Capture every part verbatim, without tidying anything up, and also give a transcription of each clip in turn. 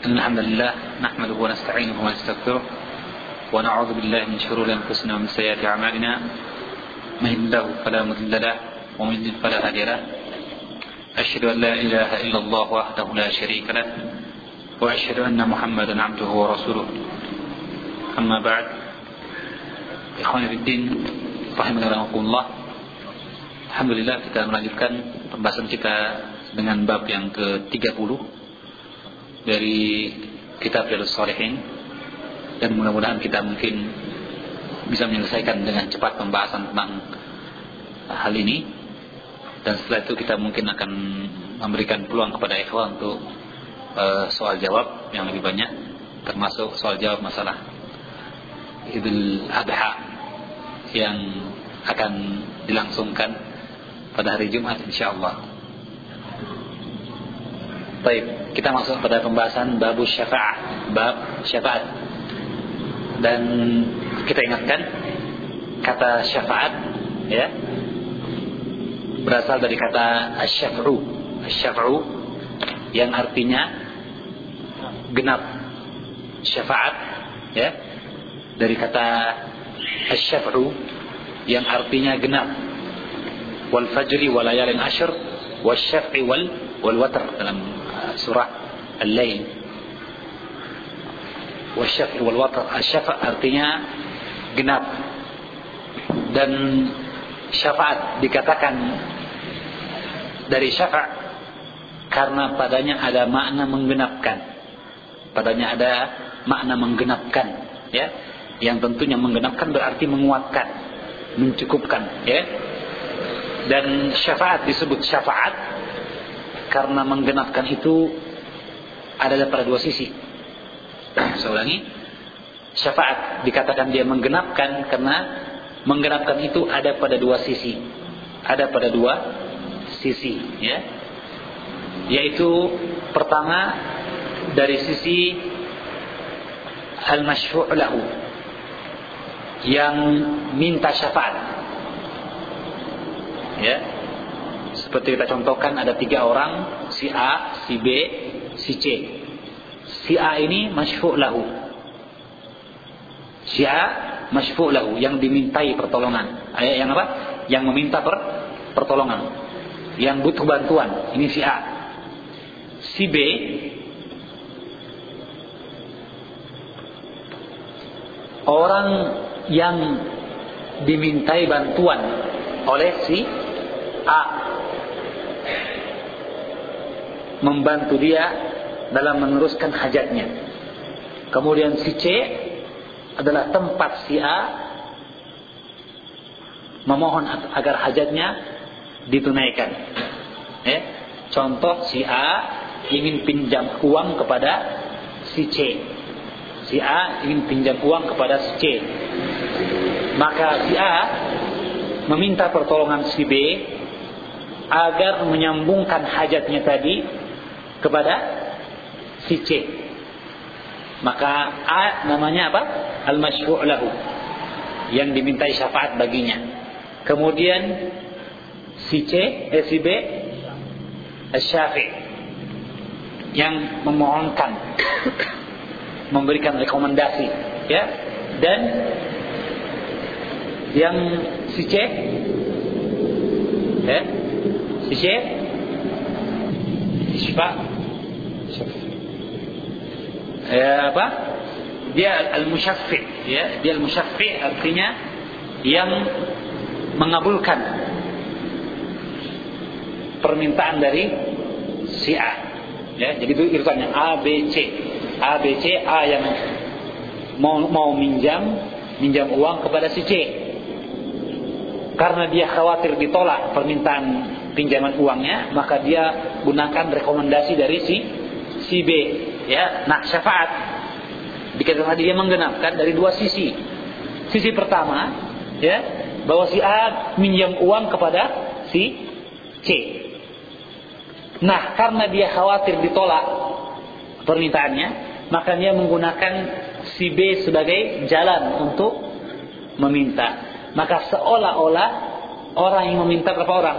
إن الحمد لله نحمده ونستعينه ونستغفره ونعوذ بالله من شرور أنفسنا ومن سيئات أعمالنا من يهده الله فلا مضل له ومن يضلل فلا هادي له أشهد أن لا إله إلا الله وحده لا شريك له وأشهد أن محمدا عبده ورسوله أما بعد إخواني في الدين rahimakumullah. Alhamdulillah, kita melanjutkan pembahasan kita dengan bab yang ke tiga puluh dari kitab Riyadhus Shalihin, dan mudah-mudahan kita mungkin bisa menyelesaikan dengan cepat pembahasan tentang hal ini, dan setelah itu kita mungkin akan memberikan peluang kepada ikhwan untuk uh, soal jawab yang lebih banyak, termasuk soal jawab masalah Idul Adha yang akan dilangsungkan pada hari Jumat insyaallah. Baik, kita masuk pada pembahasan bab syafaat, bab syafaat. Dan kita ingatkan kata syafaat ya berasal dari kata asy-syaf'u, asy-syaf'u yang artinya genap. Syafaat ya dari kata asy-syaf'u yang artinya genap. Wal fajri wal layalin ashr wasyaf'i wal wal watr dalam surah Al-Lail. Wasyaf'i wal watr, asy-syaf' artinya genap. Dan syafaat dikatakan dari syafa' karena padanya ada makna menggenapkan. Padanya ada makna menggenapkan ya. Yang tentunya menggenapkan berarti menguatkan, mencukupkan ya. Dan syafaat disebut syafaat karena menggenapkan itu ada pada dua sisi. Saya ulangi, syafaat dikatakan dia menggenapkan karena menggenapkan itu ada pada dua sisi, ada pada dua sisi ya. Yaitu pertama dari sisi al-masyfu' lahu, yang minta syafaat ya. Seperti kita contohkan, ada tiga orang, si A, si B, si C. Si A ini masyfu' lahu, si A masyfu' lahu, yang dimintai pertolongan, yang apa? Yang meminta per, pertolongan, yang butuh bantuan. Ini si A. Si B orang yang dimintai bantuan oleh si A, membantu dia dalam meneruskan hajatnya. Kemudian si C adalah tempat si A memohon agar hajatnya ditunaikan. Eh, contoh, si A ingin pinjam uang kepada si C. Si A ingin pinjam uang kepada si C. Maka si A meminta pertolongan si B agar menyambungkan hajatnya tadi kepada si C. Maka A namanya apa? Al-masyfu' lahu, yang dimintai syafaat baginya. Kemudian si C, eh, si B asy-syafi', yang memohonkan, memberikan rekomendasi ya. Dan yang si C ya, si C syafa' ya apa? Dia al-musyaffi' ya, dia al-musyaffi' artinya yang mengabulkan permintaan dari si A ya. Jadi itu urutannya A, B, C. A, B, C. A yang mau mau minjam minjam uang kepada si C. Karena dia khawatir ditolak permintaan pinjaman uangnya, maka dia gunakan rekomendasi dari si si B ya. Nah, syafaat dikatakan dia menggenapkan dari dua sisi. Sisi pertama ya, bahwa si A minjam uang kepada si C. Nah, karena dia khawatir ditolak permintaannya, maka dia menggunakan si B sebagai jalan untuk meminta. Maka seolah-olah orang yang meminta berapa orang?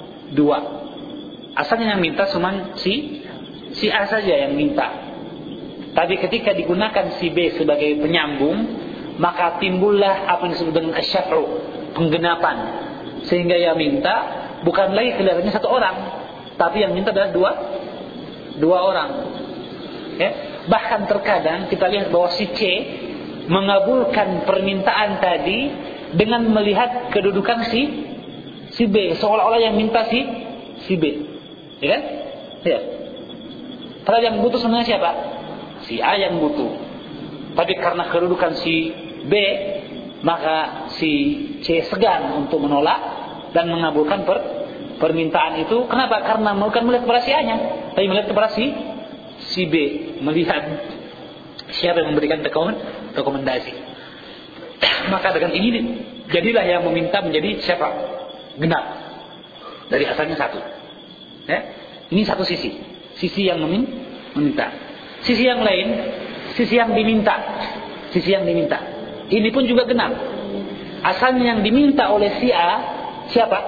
Dua. Asalnya yang minta cuma si si A saja yang minta. Tapi ketika digunakan si B sebagai penyambung, maka timbullah apa yang disebut dengan asyaf'u, penggenapan. Sehingga yang minta bukan lagi kelihatannya satu orang, tapi yang minta adalah dua dua orang. Ya? Bahkan terkadang kita lihat bahwa si C mengabulkan permintaan tadi dengan melihat kedudukan si si B, seolah-olah yang minta si si B, ya kan? Ya. Padahal yang butuh sebenarnya siapa? Si A yang butuh. Tapi karena kedudukan si B, maka si C segan untuk menolak dan mengabulkan per, permintaan itu. Kenapa? Karena bukan melihat kepada si A-nya, tapi melihat kepada si si B, melihat siapa yang memberikan rekomendasi. Maka dengan ini jadilah yang meminta menjadi siapa? Genap. Dari asalnya satu. Ya? Ini satu sisi, sisi yang meminta. Sisi yang lain, sisi yang diminta, sisi yang diminta. Ini pun juga genap. Asalnya yang diminta oleh si A siapa?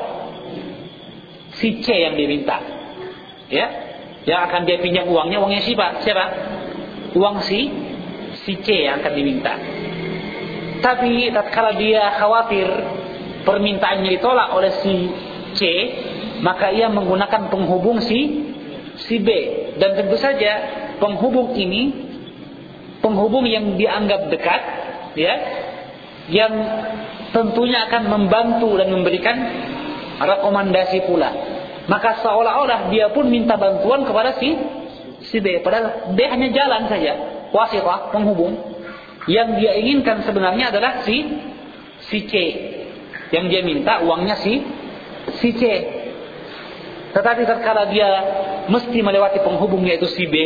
Si C yang diminta. Ya, yang akan dia pinjam uangnya, uangnya siapa? Siapa? Uang si si C yang akan diminta. Tapi tatkala dia khawatir permintaannya ditolak oleh si C, maka ia menggunakan penghubung si si B. Dan tentu saja penghubung ini penghubung yang dianggap dekat, ya, yang tentunya akan membantu dan memberikan rekomendasi pula. Maka seolah-olah dia pun minta bantuan kepada si si B, padahal B hanya jalan saja, wasithah, penghubung. Yang dia inginkan sebenarnya adalah si si C. Yang dia minta uangnya si si C. Tetapi tatkala dia mesti melewati penghubung yaitu si B,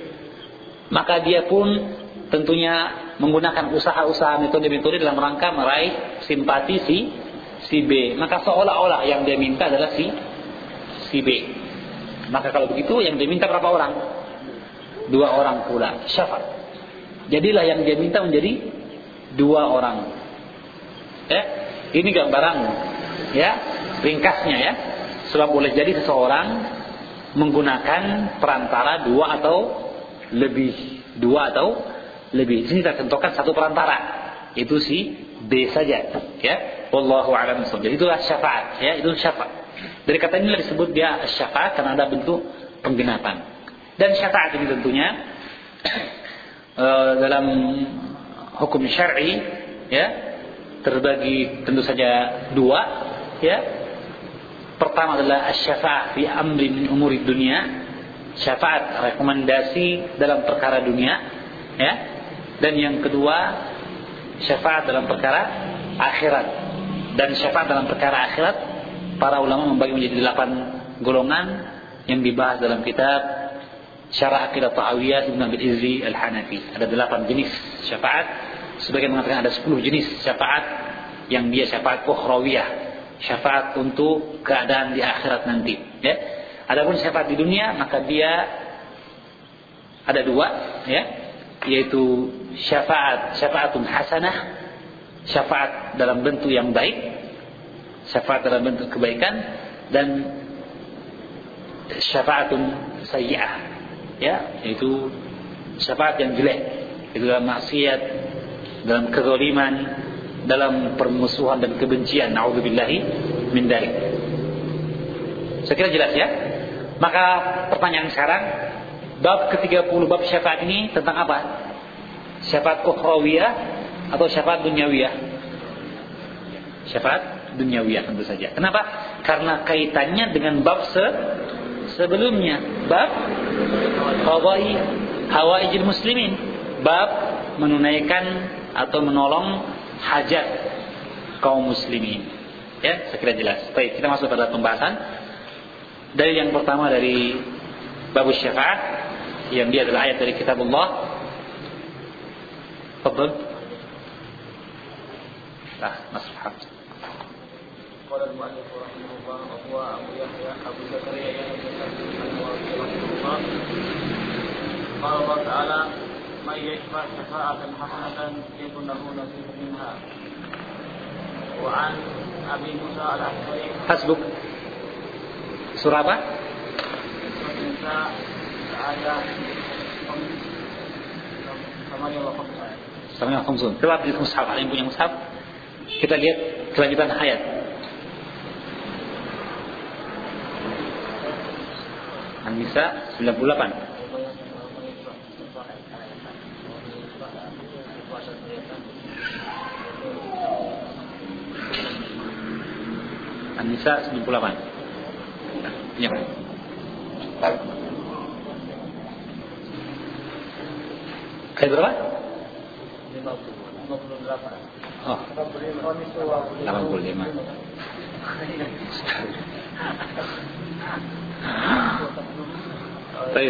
maka dia pun tentunya menggunakan usaha-usaha metode-metode dalam rangka meraih simpati si si B. Maka seolah-olah yang dia minta adalah si si B. Maka kalau begitu yang dia minta berapa orang? Dua orang pula. Syafa'. Jadilah yang dia minta menjadi dua orang. Ya, ini gambaran, ya, ringkasnya ya. Sebab boleh jadi seseorang menggunakan perantara dua atau lebih, dua atau lebih. Di sini kita tentukan satu perantara, itu si B saja, ya. Wallahu a'lam bishawab. Jadi itulah syafaat, ya, itu syafaat. Dari kata ini disebut dia syafaat karena ada bentuk penggenapan. Dan syafaat ini tentunya uh, dalam hukum syar'i, ya, terbagi tentu saja dua, ya. Pertama adalah asy-syafa'ah fi amri min umuri dunia, syafaat rekomendasi dalam perkara dunia, ya. Dan yang kedua syafaat dalam perkara akhirat. Dan syafaat dalam perkara akhirat para ulama membagi menjadi delapan golongan yang dibahas dalam kitab Syarah Aqidah Tahawiyah Ibnu Abil Izzi Al-Hanafi. Ada delapan jenis syafaat. Sebagian mengatakan ada sepuluh jenis syafaat yang dia syafaat ukhrawiyah, syafaat untuk keadaan di akhirat nanti, ya. Adapun syafaat di dunia maka dia ada dua, ya, yaitu syafaat syafaatun hasanah, syafaat dalam bentuk yang baik, syafaat dalam bentuk kebaikan, dan syafaatun sayyi'ah, ya, yaitu syafaat yang jelek, itu dalam maksiat, dalam kezaliman, dalam permusuhan dan kebencian. Na'udzubillahi min dzalik. Saya kira jelas, ya. Maka pertanyaan sekarang, bab ke tiga puluh bab syafaat ini tentang apa? Syafaat ukhrawiyah atau syafaat dunyawiyah? Syafaat dunyawiyah tentu saja. Kenapa? Karena kaitannya dengan bab se sebelumnya, bab qadai hawaijil muslimin, bab menunaikan atau menolong hajat kaum muslimin. Ya, saya kira jelas. Baik, kita masuk pada pembahasan. Dari yang pertama dari bab syafaat, yang dia adalah ayat dari kitabullah. Fadhil. Nah, mas'haf. قال المؤلف رحمه الله وهو أبو يحيى أبو زكريا يحيى رحمه الله قال الله تعالى من يشفع شفاعة حسنة يكن له نصيب منها. وعن أبي موسى الأشعري حسبك. Surah apa? Surah Nisa ayat Samanya Allah khamsa. Samanya khamsun. Coba di mushaf, ada yang punya mushaf? Kita lihat kelanjutan ayat. An-Nisa sembilan puluh delapan. An-Nisa sembilan puluh delapan. Ya. Ayat berapa? lima puluh delapan. Oh, delapan puluh lima. Baik.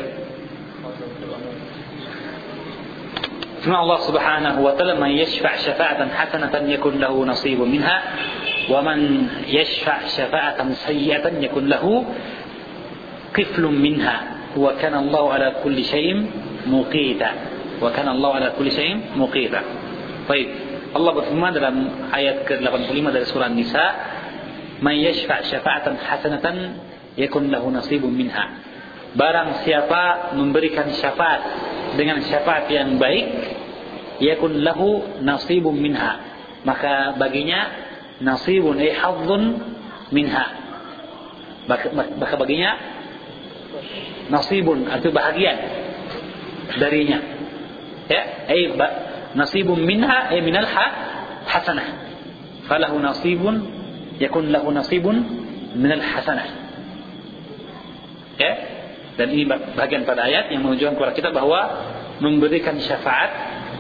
Firman Allah Subhanahu wa ta'ala, "Man yashfa' syafa'atan hasanatan yakun lahu nasibun minha, wa man yashfa' syafa'atan sayyi'atan yakun lahu kiflun minha, wa kana Allahu ala kulli syai'in muqita." Wa kana Allahu ala kulli syai'in muqita. Baik. Allah berfirman dalam ayat ke delapan puluh lima dari surah An-Nisa, "Man yashfa' syafa'atan hasanatan yakun lahu nasibun minha." Barang siapa memberikan syafaat dengan syafaat yang baik, yakun lahu nasibun minha, maka baginya nasibun ay hadzun minha, maka, maka baginya nasibun atau bahagian darinya, ya, ay nasibun minha ay minal hasanah, falahu nasibun yakun lahu nasibun minal hasanah, ya. Dan ini bagian pada ayat yang menunjukkan kepada kita bahwa memberikan syafaat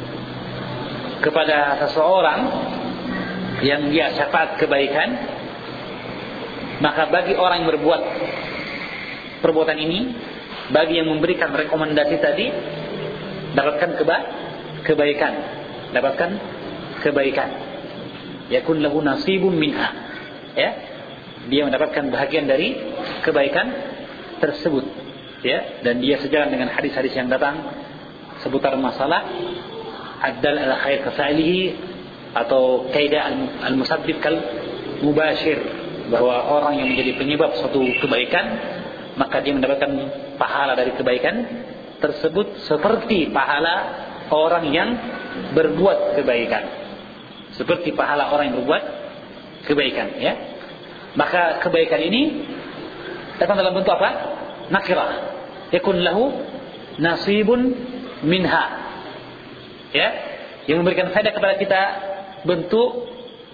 kepada seseorang yang dia syafaat kebaikan, maka bagi orang yang berbuat perbuatan ini, bagi yang memberikan rekomendasi tadi, dapatkan keba kebaikan, dapatkan kebaikan. Yakun lahu nasibun minha, ya, dia mendapatkan bahagian dari kebaikan tersebut. Ya, dan dia sejalan dengan hadis-hadis yang datang seputar masalah addal ala khair kafa'ilihi atau kaidah al-musabbib kal mubashir, bahwa orang yang menjadi penyebab suatu kebaikan maka dia mendapatkan pahala dari kebaikan tersebut seperti pahala orang yang berbuat kebaikan, seperti pahala orang yang berbuat kebaikan, ya. Maka kebaikan ini datang dalam bentuk apa? Nakirah, yakun lahu nasibun minha, ya, yang memberikan faedah kepada kita bentuk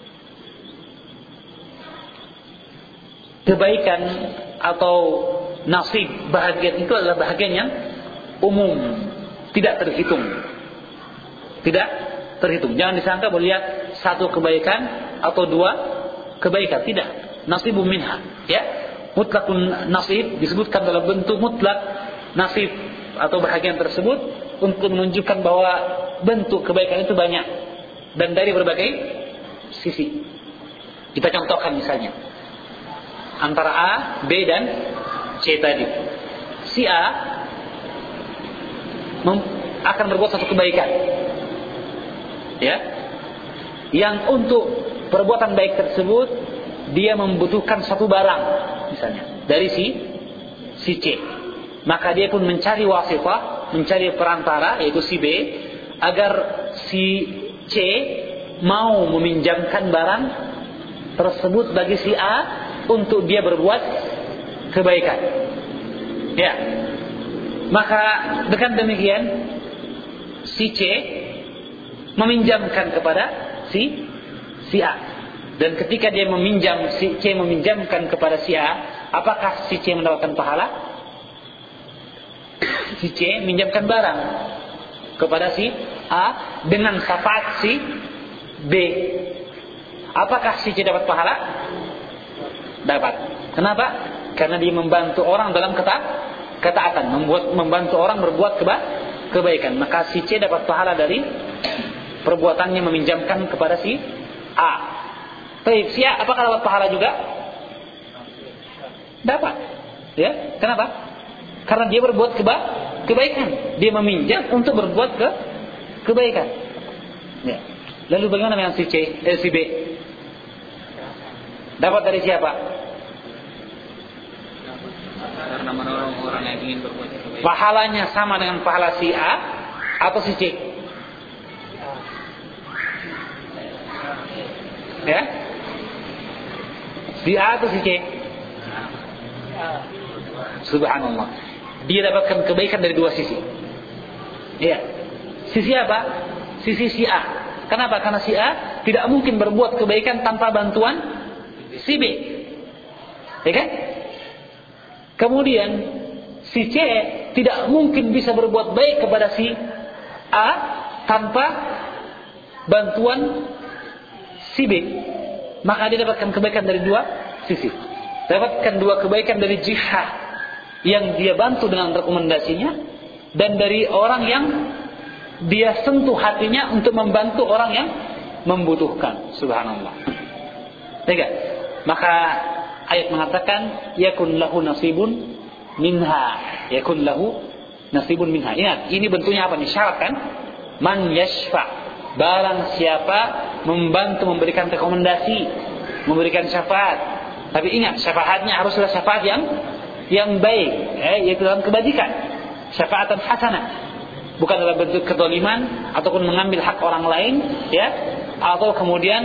kebaikan atau nasib, bahagian itu adalah bahagian yang umum, tidak terhitung, tidak terhitung. Jangan disangka boleh lihat satu kebaikan atau dua kebaikan, tidak. Nasibun minha, ya. Mutlakun nasib disebutkan dalam bentuk mutlak nasib atau bahagian tersebut untuk menunjukkan bahwa bentuk kebaikan itu banyak dan dari berbagai sisi. Kita contohkan misalnya antara A, B dan C tadi. Si A mem- akan berbuat satu kebaikan, ya, yang untuk perbuatan baik tersebut dia membutuhkan satu barang misalnya dari si si C, maka dia pun mencari wasifah, mencari perantara yaitu si B, agar si C mau meminjamkan barang tersebut bagi si A untuk dia berbuat kebaikan, ya. Maka dengan demikian si C meminjamkan kepada si si A. Dan ketika dia meminjam, si C meminjamkan kepada si A, apakah si C mendapatkan pahala? Si C meminjamkan barang kepada si A dengan syafaat si B. Apakah si C dapat pahala? Dapat. Kenapa? Karena dia membantu orang dalam keta ketaatan, membuat membantu orang berbuat keba kebaikan. Maka si C dapat pahala dari perbuatannya meminjamkan kepada si A. Baik, si A apakah dapat pahala juga? Dapat. Ya, kenapa? Karena dia berbuat keba kebaikan. Dia meminjam untuk berbuat ke kebaikan. Ya. Lalu bagaimana dengan si C, eh, si B? Dapat dari siapa? Karena menolong orang yang ingin berbuat kebaikan. Pahalanya sama dengan pahala si A atau si C? Ya? Si A atau si C? Subhanallah. Dia dapatkan kebaikan dari dua sisi. Iya. Sisi apa? Sisi si A. Kenapa? Karena si A tidak mungkin berbuat kebaikan tanpa bantuan si B. Ya kan? Kemudian si C tidak mungkin bisa berbuat baik kepada si A tanpa bantuan si B. Maka dia dapatkan kebaikan dari dua sisi. Dapatkan dua kebaikan dari jihad yang dia bantu dengan rekomendasinya, dan dari orang yang dia sentuh hatinya untuk membantu orang yang membutuhkan. Subhanallah. Tiga. Maka ayat mengatakan yakun lahu nasibun minha. Yakun lahu nasibun minha. Ingat, ini bentuknya apa nih? Syarat kan? Man yashfa. Barang siapa membantu memberikan rekomendasi, memberikan syafaat. Tapi ingat, syafaatnya haruslah syafaat yang yang baik, eh, yaitu dalam kebajikan. Syafaatan hasanah. Bukan dalam bentuk kezaliman ataupun mengambil hak orang lain, ya, atau kemudian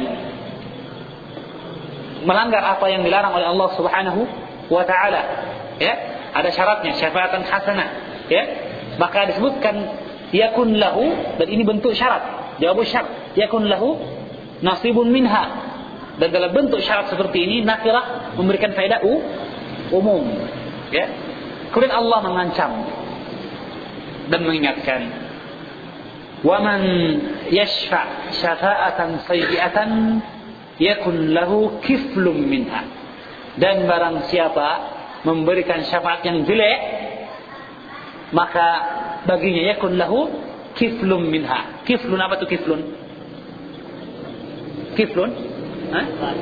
melanggar apa yang dilarang oleh Allah Subhanahu wa taala. Ya, ada syaratnya, syafaatan hasanah, ya. Maka disebutkan yakun lahu, dan ini bentuk syarat. Jawab syarat, yakun lahu nasibun minha. Dan dalam bentuk syarat seperti ini, nakirah memberikan faedah umum. Ya. Kemudian Allah mengancam dan mengingatkan, wa man yashfa' syafa'atan sayyi'atan yakun lahu kiflum minha. Dan barang siapa memberikan syafaat yang jelek, maka baginya yakun lahu kiflum minha. Kiflun apa itu kiflun? Kiflun? Hah?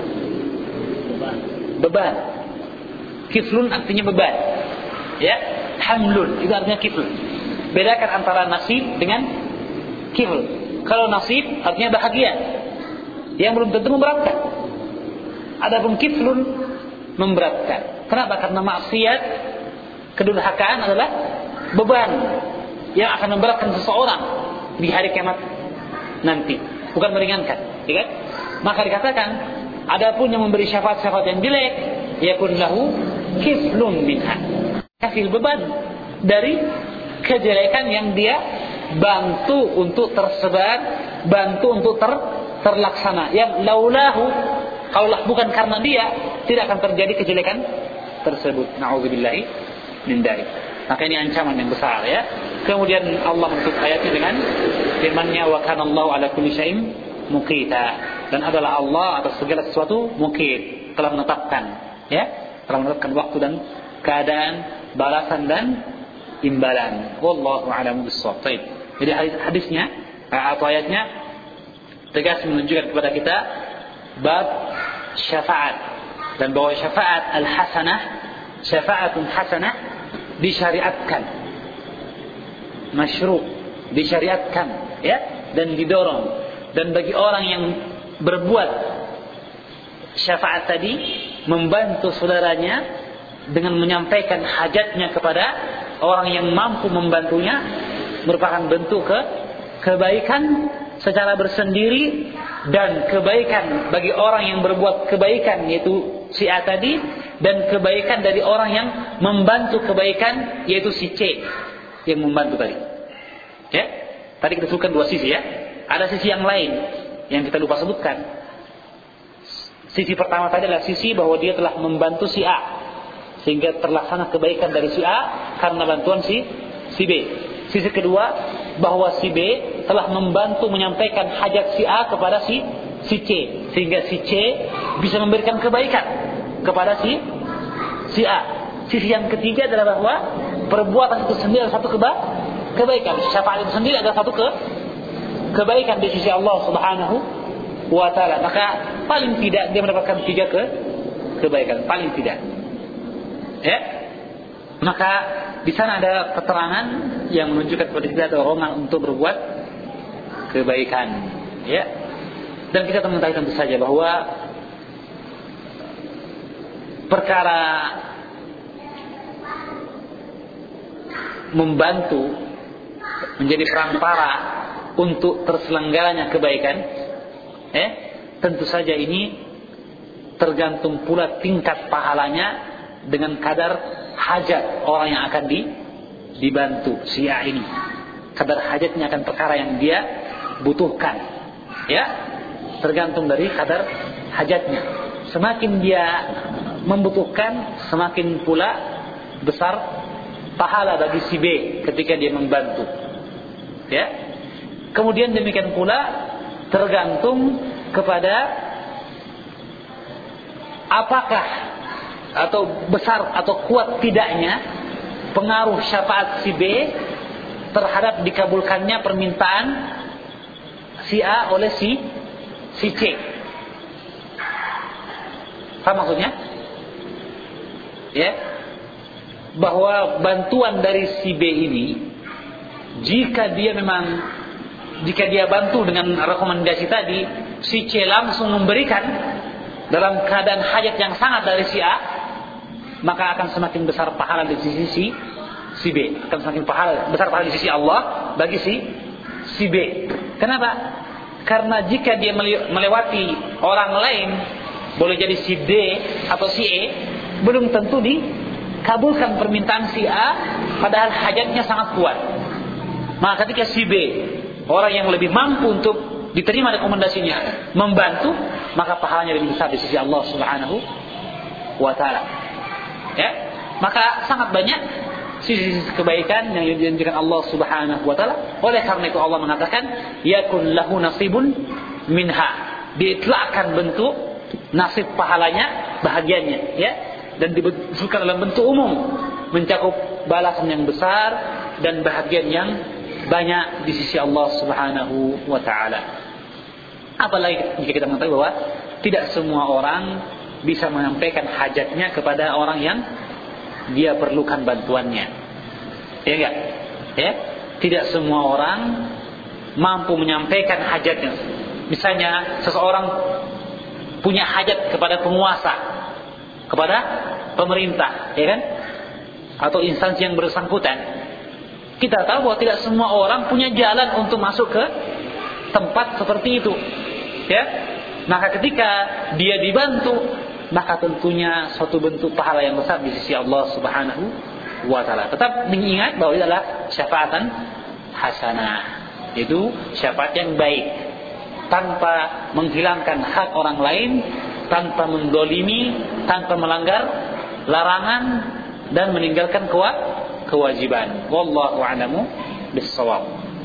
Beban. Beban. Kiflun artinya beban. Ya, hamlun itu artinya kiflun. Bedakan antara nasib dengan kifl. Kalau nasib artinya bahagia, yang belum tentu memberatkan. Adapun kiflun memberatkan. Kenapa? Karena maksiat, kedurhakaan adalah beban yang akan memberatkan seseorang di hari kiamat nanti, bukan meringankan, ya kan? Maka dikatakan, adapun yang memberi syafaat-syafaat yang jelek, yakun lahu kiflun minha. Kasih beban dari kejelekan yang dia bantu untuk tersebar, bantu untuk ter, terlaksana. Yang laulahu, kalaulah bukan karena dia, tidak akan terjadi kejelekan tersebut. Na'udzubillahi min dzalik. Maka ini ancaman yang besar, ya. Kemudian Allah menutup ayatnya dengan firman-Nya, wa kana Allahu ala kulli syai'in muqita. Dan adalah Allah atas segala sesuatu muqit, telah menetapkan, ya, telah menetapkan waktu dan keadaan, balasan dan imbalan. Wallahu a'lamu bissawab. Jadi hadisnya atau ayatnya tegas menunjukkan kepada kita bab syafaat, dan bahwa syafaat al-hasanah, syafaatun hasanah disyariatkan, masyru', disyariatkan, ya, dan didorong. Dan bagi orang yang berbuat syafaat tadi, membantu saudaranya dengan menyampaikan hajatnya kepada orang yang mampu membantunya, merupakan bentuk ke kebaikan secara bersendiri, dan kebaikan bagi orang yang berbuat kebaikan, yaitu si A tadi, dan kebaikan dari orang yang membantu kebaikan, yaitu si C yang membantu tadi. Ya, tadi kita sebutkan dua sisi, ya. Ada sisi yang lain yang kita lupa sebutkan. Sisi pertama tadi adalah sisi bahwa dia telah membantu si A, sehingga terlaksana kebaikan dari si A karena bantuan si si B. Sisi kedua, bahwa si B telah membantu menyampaikan hajat si A kepada si si C, sehingga si C bisa memberikan kebaikan kepada si si A. Sisi yang ketiga adalah bahwa perbuatan itu sendiri adalah satu keba, kebaikan. Syafaat itu sendiri adalah satu ke, kebaikan di sisi Allah Subhanahu wa taala. Maka paling tidak dia mendapatkan tiga ke kebaikan, paling tidak. Ya. Maka di sana ada keterangan yang menunjukkan kepada kita dorongan untuk berbuat kebaikan, ya. Dan kita mengetahui tentu saja bahwa perkara membantu menjadi perantara untuk terselenggaranya kebaikan, eh, tentu saja ini tergantung pula tingkat pahalanya dengan kadar hajat orang yang akan di, dibantu si A ini. Kadar hajatnya akan perkara yang dia butuhkan. Ya, tergantung dari kadar hajatnya. Semakin dia membutuhkan, semakin pula besar pahala bagi si B ketika dia membantu. Ya. Kemudian demikian pula tergantung kepada apakah atau besar atau kuat tidaknya pengaruh syafaat si B terhadap dikabulkannya permintaan si A oleh si si C. Apa maksudnya? Ya, bahwa bantuan dari si B ini, jika dia memang jika dia bantu dengan rekomendasi tadi, si C langsung memberikan dalam keadaan hajat yang sangat dari si A, maka akan semakin besar pahala di sisi si, si B, akan semakin pahala besar pahala di sisi Allah bagi si si B. Kenapa? Karena jika dia melewati orang lain, boleh jadi si D atau si E, belum tentu dikabulkan permintaan si A, padahal hajatnya sangat kuat. Maka ketika si B, orang yang lebih mampu untuk diterima rekomendasinya, membantu, maka pahalanya lebih besar di sisi Allah Subhanahu wa taala. Ya, maka sangat banyak sisi-sisi kebaikan yang dijanjikan Allah Subhanahu wa taala. Oleh karena itu Allah mengatakan, yakun lahu nasibun minha. Diitlakkan bentuk nasib pahalanya, bahagiannya, ya. Dan diberikan dalam bentuk umum, mencakup balasan yang besar dan bahagian yang banyak di sisi Allah Subhanahu wa taala. Apalagi jika kita mengetahui bahwa tidak semua orang bisa menyampaikan hajatnya kepada orang yang dia perlukan bantuannya. Ya enggak? Ya, tidak semua orang mampu menyampaikan hajatnya. Misalnya seseorang punya hajat kepada penguasa, kepada pemerintah, ya kan? Atau instansi yang bersangkutan. Kita tahu bahwa tidak semua orang punya jalan untuk masuk ke tempat seperti itu. Ya. Maka ketika dia dibantu, maka tentunya suatu bentuk pahala yang besar di sisi Allah Subhanahu wa taala. Tetap mengingat bahwa itu adalah syafaatan hasanah. Itu syafaat yang baik, tanpa menghilangkan hak orang lain, tanpa mendolimi, tanpa melanggar larangan dan meninggalkan kewajiban. Wallahu a'lamu bis-shawab.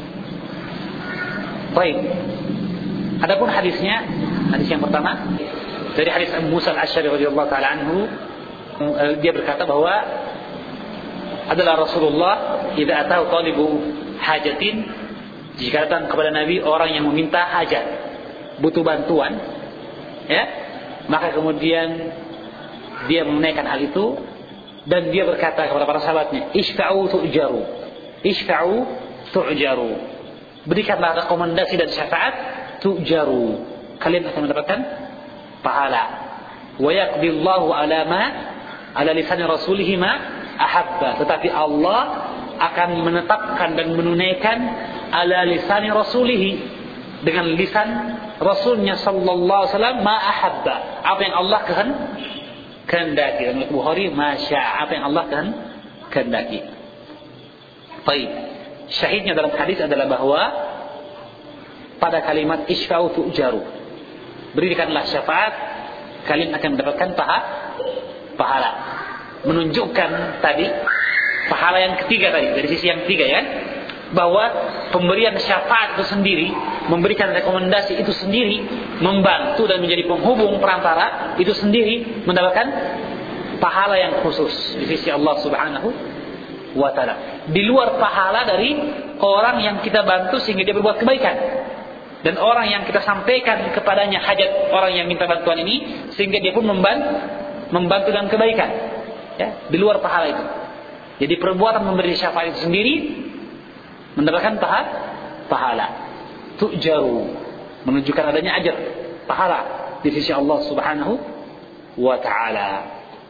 Baik. Adapun hadisnya, hadis yang pertama dari hadis Abu Musa al-Asy'ari radhiyallahu taala anhu, dia berkata bahwa adalah Rasulullah idza atahu talibu hajatin, jika datang kepada Nabi orang yang meminta hajat, butuh bantuan, ya, maka kemudian dia menunaikan hal itu dan dia berkata kepada para sahabatnya, isfa'u tu'jaru, isfa'u tu'jaru, berikanlah rekomendasi dan syafaat, tu'jaru, kalian akan mendapatkan pahala. Wa yaqdillahu ala ma ala lisan rasulih ma ahabba, tetapi Allah akan menetapkan dan menunaikan ala lisan rasulih, dengan lisan rasulnya sallallahu alaihi wasallam, ma ahabba, apa yang Allah kehendaki. Dalam Bukhari, masya, apa yang Allah kehendaki. Baik. Syahidnya dalam hadis adalah bahwa pada kalimat isfa'u tu'jaru, berikanlah syafaat, kalian akan mendapatkan pahala. Menunjukkan tadi pahala yang ketiga tadi, dari sisi yang ketiga, ya, bahwa pemberian syafaat itu sendiri, memberikan rekomendasi itu sendiri, membantu dan menjadi penghubung perantara itu sendiri mendapatkan pahala yang khusus di sisi Allah Subhanahu wa taala. Di luar pahala dari orang yang kita bantu sehingga dia berbuat kebaikan, dan orang yang kita sampaikan kepadanya hajat orang yang minta bantuan ini sehingga dia pun membantu membantu dengan kebaikan, ya, di luar pahala itu. Jadi perbuatan memberi syafaat itu sendiri mendapatkan pahala, pahala. Tu'jaru, menunjukkan adanya ajar, pahala di sisi Allah Subhanahu wa taala.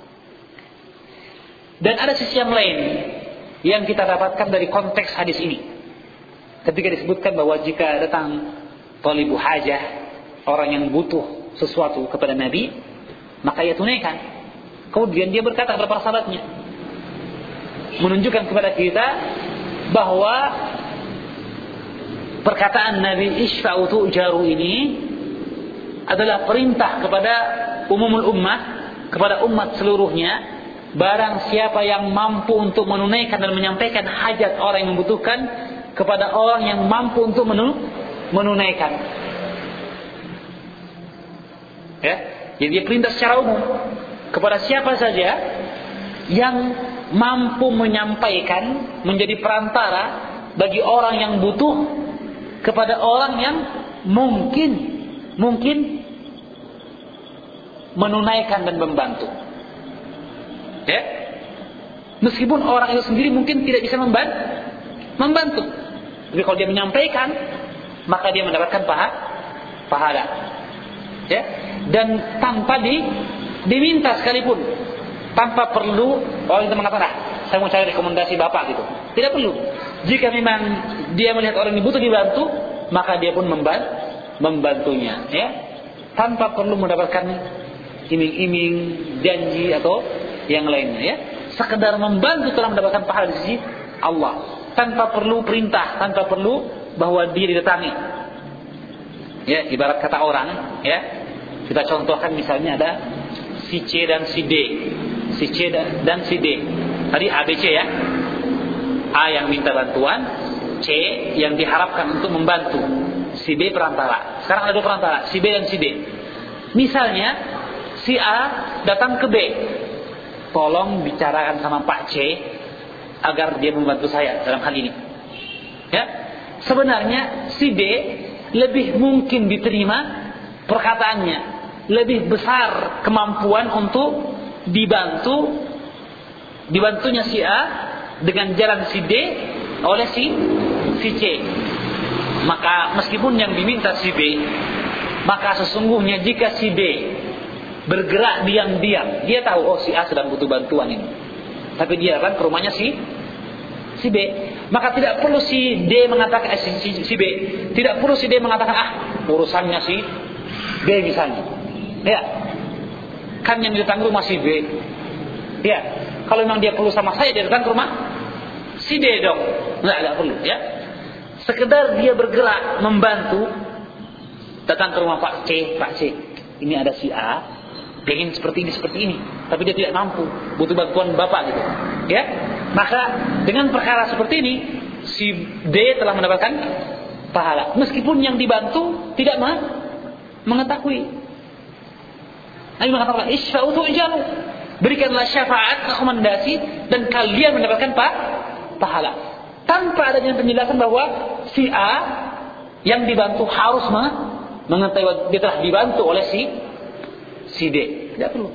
Dan ada sisi yang lain yang kita dapatkan dari konteks hadis ini. Ketika disebutkan bahwa jika datang talibu hajah, orang yang butuh sesuatu kepada Nabi, maka ia tunaikan. Kemudian dia berkata kepada para sahabatnya, menunjukkan kepada kita bahwa perkataan Nabi isfa'u tu'jaru ini adalah perintah kepada umumul ummah, kepada umat seluruhnya. Barang siapa yang mampu untuk menunaikan dan menyampaikan hajat orang yang membutuhkan kepada orang yang mampu untuk menunaikan. Ya, jadi dia perintah secara umum kepada siapa saja yang mampu menyampaikan, menjadi perantara bagi orang yang butuh kepada orang yang mungkin mungkin menunaikan dan membantu. Ya, meskipun orang itu sendiri mungkin tidak bisa membantu, membantu. Tapi kalau dia menyampaikan, maka dia mendapatkan paha, pahala. Ya, dan tanpa di, diminta sekalipun, tanpa perlu orang itu mengatakan, ah, saya mau cari rekomendasi bapak gitu. Tidak perlu. Jika memang dia melihat orang ini butuh dibantu, maka dia pun membantu, membantunya. Ya, tanpa perlu mendapatkan iming-iming, janji atau yang lainnya. Ya, sekedar membantu telah mendapatkan pahala di sisi Allah, tanpa perlu perintah, tanpa perlu bahwa dia didatangi. Ya, ibarat kata orang, ya, kita contohkan misalnya ada si C dan si D, si C dan si D. Tadi A B C ya, A yang minta bantuan, C yang diharapkan untuk membantu, si B perantara. Sekarang ada dua perantara, si B dan si D. Misalnya si A datang ke B, tolong bicarakan sama Pak C agar dia membantu saya dalam hal ini. Ya, sebenarnya si D lebih mungkin diterima perkataannya, lebih besar kemampuan untuk dibantu, dibantunya si A dengan jalan si D oleh si si C. Maka meskipun yang diminta si B, maka sesungguhnya jika si D bergerak diam-diam, dia tahu oh si A sedang butuh bantuan ini, tapi dia akan ke rumahnya si si B, maka tidak perlu si D mengatakan eh, si, si, si B, tidak perlu si D mengatakan ah urusannya si B misalnya, ya kan yang datang ke rumah si B, ya kalau memang dia perlu sama saya dia datang ke rumah si D dong, nggak nggak perlu, ya sekedar dia bergerak membantu, datang ke rumah Pak C, Pak C ini ada si A pengen seperti ini seperti ini, tapi dia tidak mampu, butuh bantuan bapak gitu, ya. Maka dengan perkara seperti ini, si D telah mendapatkan pahala, meskipun yang dibantu tidak mengetahui. Nabi mengatakan, "Isfa'u tu'jaru." Berikanlah syafaat, rekomendasi, dan kalian mendapatkan pa, pahala. Tanpa adanya penjelasan bahwa si A yang dibantu harus mengetahui dia telah dibantu oleh si si D, tidak perlu.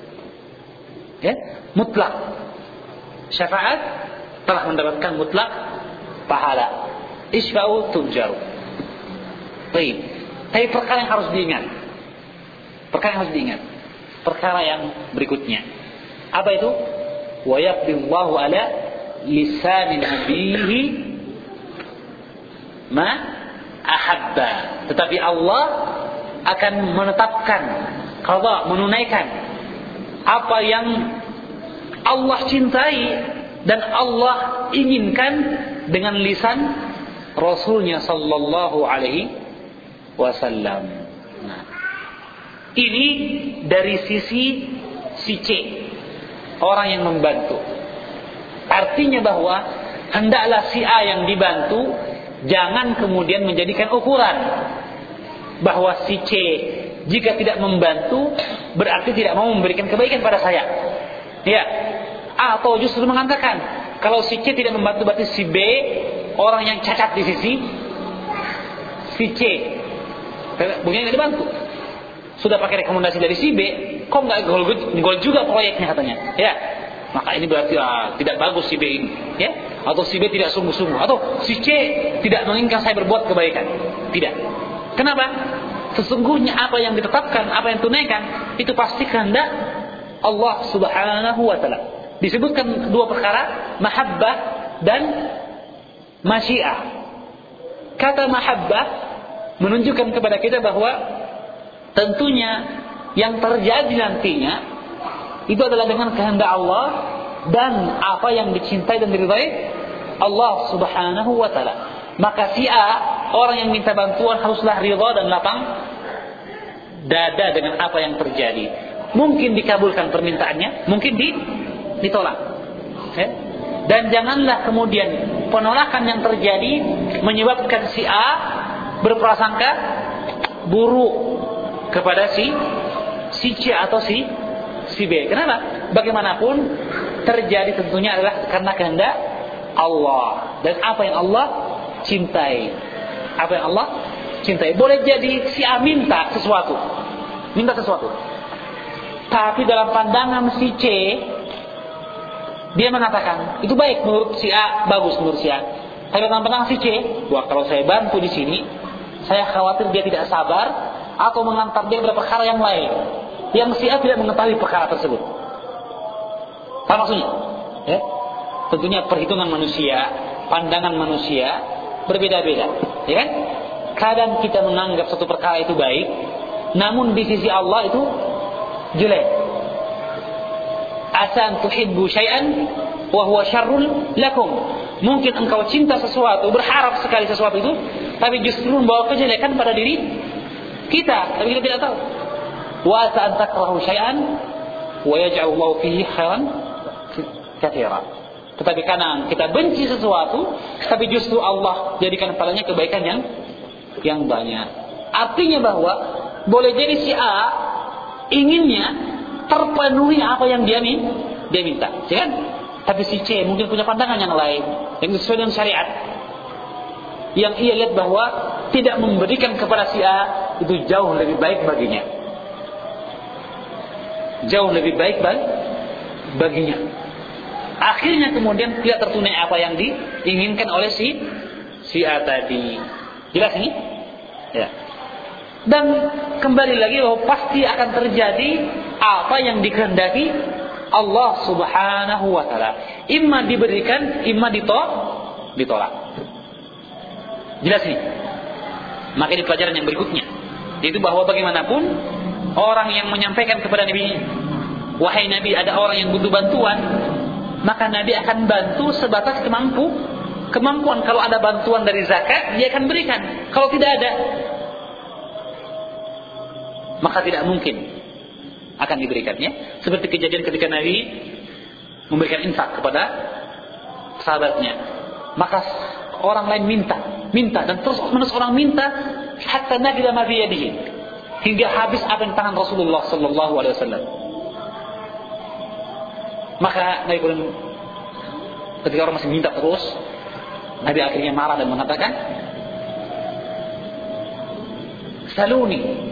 Ya, mutlak syafaat telah mendapatkan mutlak pahala. Isfa'u tu'jaru. Baik. Tapi perkara yang harus diingat, perkara yang harus diingat, perkara yang berikutnya. Apa itu? Wa yaqdillahu ala lisan nabihi ma ahabba. Tetapi Allah akan menetapkan, qada, menunaikan apa yang Allah cintai dan Allah inginkan dengan lisan Rasulnya sallallahu alaihi wasallam. Nah, ini dari sisi si C, orang yang membantu. Artinya bahwa hendaklah si A yang dibantu jangan kemudian menjadikan ukuran bahwa si C jika tidak membantu berarti tidak mau memberikan kebaikan pada saya. Ya. Atau justru mengatakan kalau si C tidak membantu berarti si B orang yang cacat di sisi si C. Bukannya tidak dibantu. Sudah pakai rekomendasi dari si B, kok nggak gol juga proyeknya katanya. Ya. Maka ini berarti ah, tidak bagus si B ini, ya? Atau si B tidak sungguh-sungguh, atau si C tidak menginginkan saya berbuat kebaikan. Tidak. Kenapa? Sesungguhnya apa yang ditetapkan, apa yang tunaikan, itu pasti kehendak Allah Subhanahu wa taala. Disebutkan dua perkara, mahabbah dan masyiah. Kata mahabbah menunjukkan kepada kita bahwa tentunya yang terjadi nantinya itu adalah dengan kehendak Allah dan apa yang dicintai dan diridhai Allah Subhanahu wa taala. Maka si A, orang yang minta bantuan, haruslah ridha dan lapang dada dengan apa yang terjadi. Mungkin dikabulkan permintaannya, mungkin ditolak. Ya? Dan janganlah kemudian penolakan yang terjadi menyebabkan si A berprasangka buruk kepada si si C atau si si B. Kenapa? Bagaimanapun terjadi tentunya adalah karena kehendak Allah dan apa yang Allah cintai. Apa yang Allah cintai. Boleh jadi si A minta sesuatu, minta sesuatu, tapi dalam pandangan si C dia mengatakan itu baik menurut si A, bagus menurut si A. Tapi dalam pandangan si C, wah kalau saya bantu di sini, saya khawatir dia tidak sabar atau mengantar dia pada perkara yang lain yang si A tidak mengetahui perkara tersebut. Apa maksudnya? Ya? Tentunya perhitungan manusia, pandangan manusia berbeda-beda, ya kan? Kadang kita menganggap satu perkara itu baik, namun di sisi Allah itu jelek. Asan tuhibbu syai'an wa huwa syarrul lakum. Mungkin engkau cinta sesuatu, berharap sekali sesuatu itu, tapi justru membawa kejelekan pada diri kita, tapi kita tidak tahu. Wa asa an takrahu syai'an wa yaj'al Allah fihi khairan katsira. Tetapi kadang kita benci sesuatu, tapi justru Allah jadikan padanya kebaikan yang yang banyak. Artinya bahwa boleh jadi si A inginnya terpenuhi apa yang dia minta, dia minta, ya kan? Tapi si C mungkin punya pandangan yang lain yang sesuai dengan syariat, yang ia lihat bahwa tidak memberikan kepada si A itu jauh lebih baik baginya, jauh lebih baik baginya. Akhirnya kemudian tidak tertunai apa yang diinginkan oleh si si A tadi. Jelas ini? Ya. Dan kembali lagi bahwa pasti akan terjadi apa yang dikehendaki Allah Subhanahu wa taala. Imma diberikan, imma ditolak. Jelas ini? Maka di pelajaran yang berikutnya, yaitu bahwa bagaimanapun orang yang menyampaikan kepada Nabi, wahai Nabi, ada orang yang butuh bantuan, maka Nabi akan bantu sebatas kemampu kemampuan. Kalau ada bantuan dari zakat, dia akan berikan. Kalau tidak ada, maka tidak mungkin akan diberikannya. Seperti kejadian ketika Nabi memberikan infak kepada sahabatnya, maka orang lain minta, minta dan terus menerus orang minta hatta nafida ma fi yadihi, hingga habis apa yang tangan Rasulullah sallallahu alaihi wasallam. Maka Nabi pun ketika orang masih minta terus, Nabi akhirnya marah dan mengatakan, saluni.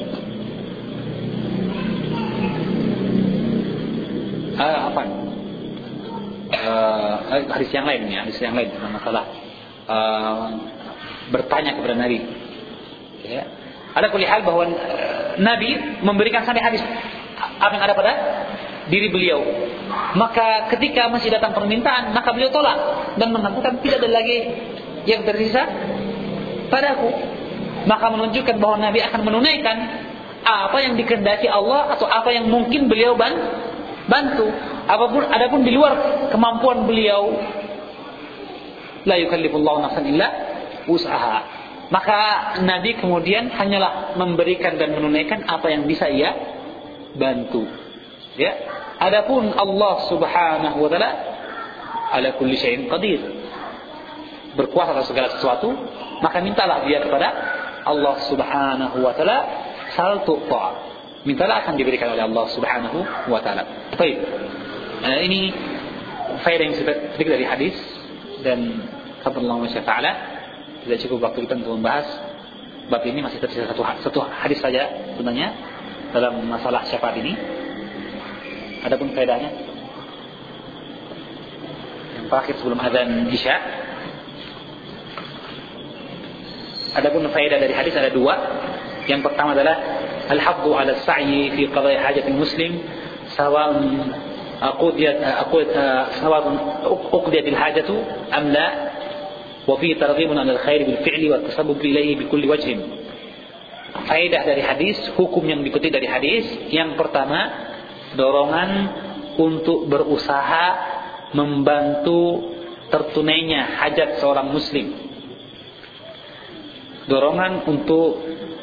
Uh, apa? Uh, hadis yang lain, ya, hadis yang lain tentang masalah uh, bertanya kepada Nabi. Ya. Ada kulihal bahwa uh, Nabi memberikan sampai habis apa yang ada pada diri beliau. Maka ketika masih datang permintaan, maka beliau tolak dan mengatakan tidak ada lagi yang tersisa padaku. Maka menunjukkan bahwa Nabi akan menunaikan apa yang dikehendaki Allah atau apa yang mungkin beliau ban bantu. Apapun, adapun di luar kemampuan beliau, la yukallifullahu nafsan illa wus'aha. Maka Nabi kemudian hanyalah memberikan dan menunaikan apa yang bisa ia bantu. Ya. Adapun Allah Subhanahu wa taala ala kulli syai'in qadir, berkuasa atas segala sesuatu, maka mintalah dia kepada Allah Subhanahu wa taala, sal tu'ta. Mintalah akan diberikan oleh Allah Subhanahu wa taala. Baik. Nah, ini faedah yang sedikit dari hadis, dan fadlullah wa ta'ala tidak cukup waktu kita untuk membahas bab ini. Masih tersisa satu satu hadis saja sebenarnya dalam masalah syafaat ini. Adapun faedahnya yang terakhir sebelum azan Isya. Adapun faedah dari hadis ada dua. Yang pertama adalah al-haqqu 'ala as-sa'yi fi qada'i hajati muslim sawa'un aqudiyat sawa'un uqdiyat al-hajatu am la, wa fi targhibun 'ala al-khair bil fi'li wa at-tasabbub ilayhi bi kulli wajhin. faedah dari hadis, hukum yang diikuti dari hadis. Yang pertama, dorongan untuk berusaha membantu tertunainya hajat seorang muslim. Dorongan untuk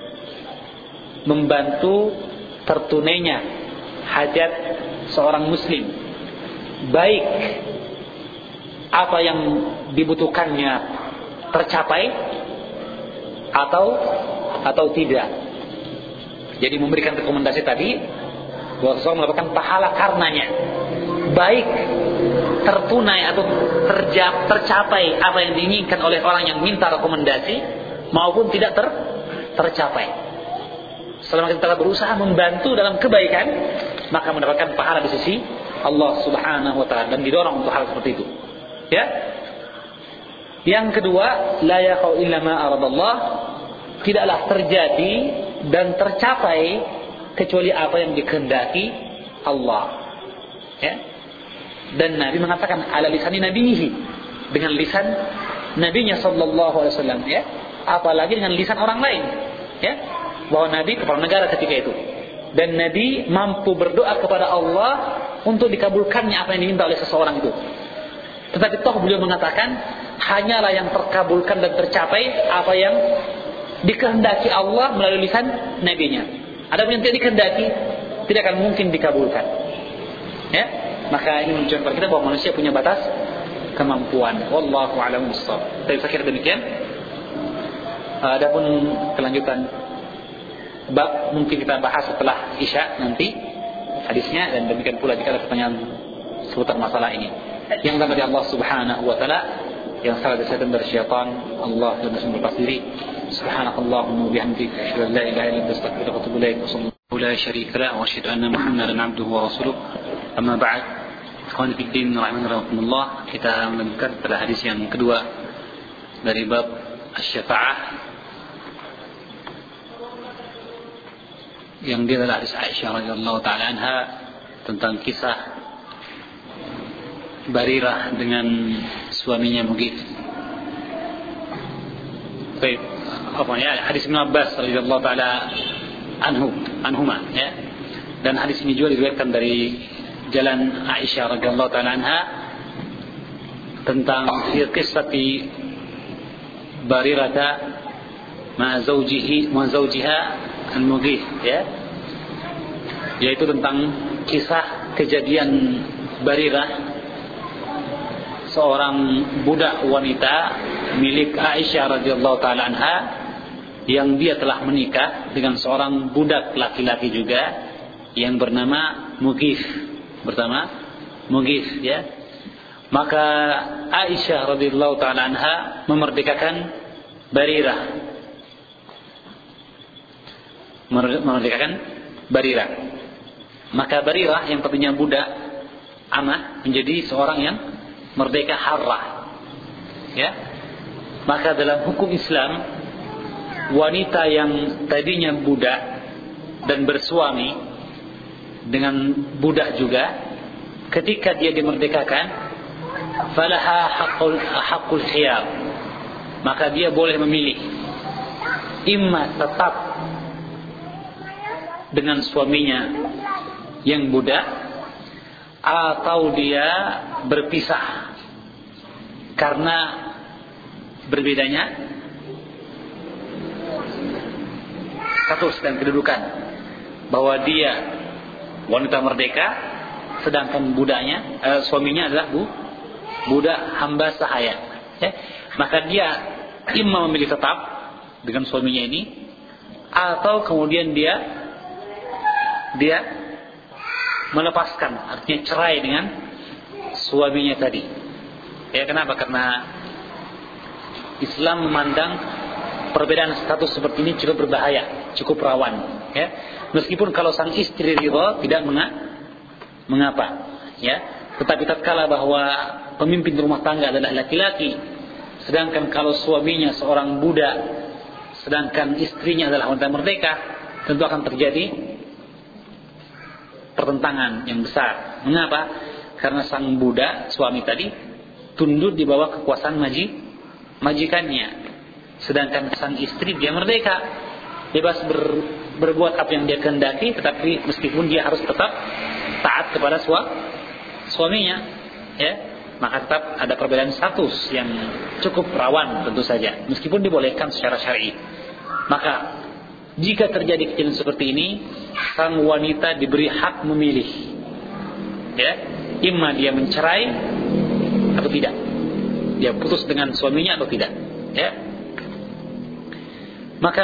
membantu tertunainya hajat seorang muslim, baik apa yang dibutuhkannya tercapai atau atau tidak. Jadi memberikan rekomendasi tadi bahwa seseorang mendapatkan pahala karenanya, baik tertunai atau terjap, tercapai apa yang diinginkan oleh orang yang minta rekomendasi maupun tidak ter, tercapai. Selama kita berusaha membantu dalam kebaikan, maka mendapatkan pahala di sisi Allah Subhanahu wa taala, dan didorong untuk hal seperti itu. Ya. Yang kedua, la yaqau illa ma aradallah, tidaklah terjadi dan tercapai kecuali apa yang dikehendaki Allah. Ya. Dan Nabi mengatakan ala lisani nabihi, dengan lisan nabinya sallallahu alaihi wasallam, ya. Apalagi dengan lisan orang lain, ya. Bahwa Nabi kepala negara ketika itu, dan Nabi mampu berdoa kepada Allah untuk dikabulkannya apa yang diminta oleh seseorang itu. Tetapi toh beliau mengatakan hanyalah yang terkabulkan dan tercapai apa yang dikehendaki Allah melalui lisan nabinya. Adapun yang tidak dikehendaki tidak akan mungkin dikabulkan. Ya, maka ini menunjukkan kepada kita bahwa manusia punya batas kemampuan. Wallahu a'lam bishawab. Tapi saya kira demikian. Adapun kelanjutan bab mungkin kita bahas setelah Isya nanti hadisnya, dan demikian pula jika ada pertanyaan seputar masalah ini. Yang pertama dari Allah Subhanahu wa taala, yang salah dari syaitan dari syaitan, Allah dan Rasul berlepas diri. Subhanakallahumma wa bihamdika asyhadu an la ilaha illa anta astaghfiruka wa atubu ilaik. La syarika lahu wa asyhadu anna Muhammadan 'abduhu wa rasuluh. Amma ba'd. Ikhwan fi din rahimakumullah, kita melanjutkan pada hadis yang kedua dari bab asy-syafa'ah, yang dia adalah hadis Aisyah radhiyallahu taala anha tentang kisah Barirah dengan suaminya Mughith. Baik, apa ya? Hadis Ibnu Abbas radhiyallahu taala anhu, anhuma, ya. Dan hadis ini juga diriwayatkan dari jalan Aisyah radhiyallahu taala anha tentang kisah Barirah ma zawjihi ma zawjiha al-Mughith, ya. Yaitu tentang kisah kejadian Barirah, seorang budak wanita milik Aisyah radhiyallahu taala anha, yang dia telah menikah dengan seorang budak laki-laki juga yang bernama Mughith, bernama Mughith, ya. Maka Aisyah radhiyallahu taala anha memerdekakan Barirah, memerdekakan Barirah. Maka Barirah yang tadinya budak amah menjadi seorang yang merdeka harrah, ya. Maka dalam hukum Islam, wanita yang tadinya budak dan bersuami dengan budak juga, ketika dia dimerdekakan, falaha haqqul haqqul khiyar, maka dia boleh memilih imma tetap dengan suaminya yang budak atau dia berpisah, karena berbedanya status dan kedudukan, bahwa dia wanita merdeka sedangkan budaknya eh, suaminya adalah bu, budak hamba sahaya, ya. Maka dia imma memilih tetap dengan suaminya ini, atau kemudian dia dia melepaskan, artinya cerai dengan suaminya tadi. Ya, kenapa? Karena Islam memandang perbedaan status seperti ini cukup berbahaya, cukup rawan, ya. Meskipun kalau sang istri ridha tidak mengapa, ya. Tetapi tatkala bahwa pemimpin rumah tangga adalah laki-laki, sedangkan kalau suaminya seorang budak, sedangkan istrinya adalah wanita merdeka, tentu akan terjadi pertentangan yang besar. Mengapa? Karena sang budak suami tadi tunduk di bawah kekuasaan maji, majikannya, sedangkan sang istri dia merdeka, bebas ber, berbuat apa yang dia kehendaki, tetapi meskipun dia harus tetap taat kepada sua, suaminya, ya, maka tetap ada perbedaan status yang cukup rawan tentu saja, meskipun dibolehkan secara syar'i. Maka jika terjadi kejadian seperti ini, sang wanita diberi hak memilih, ya, imma dia mencerai atau tidak, dia putus dengan suaminya atau tidak, ya. Maka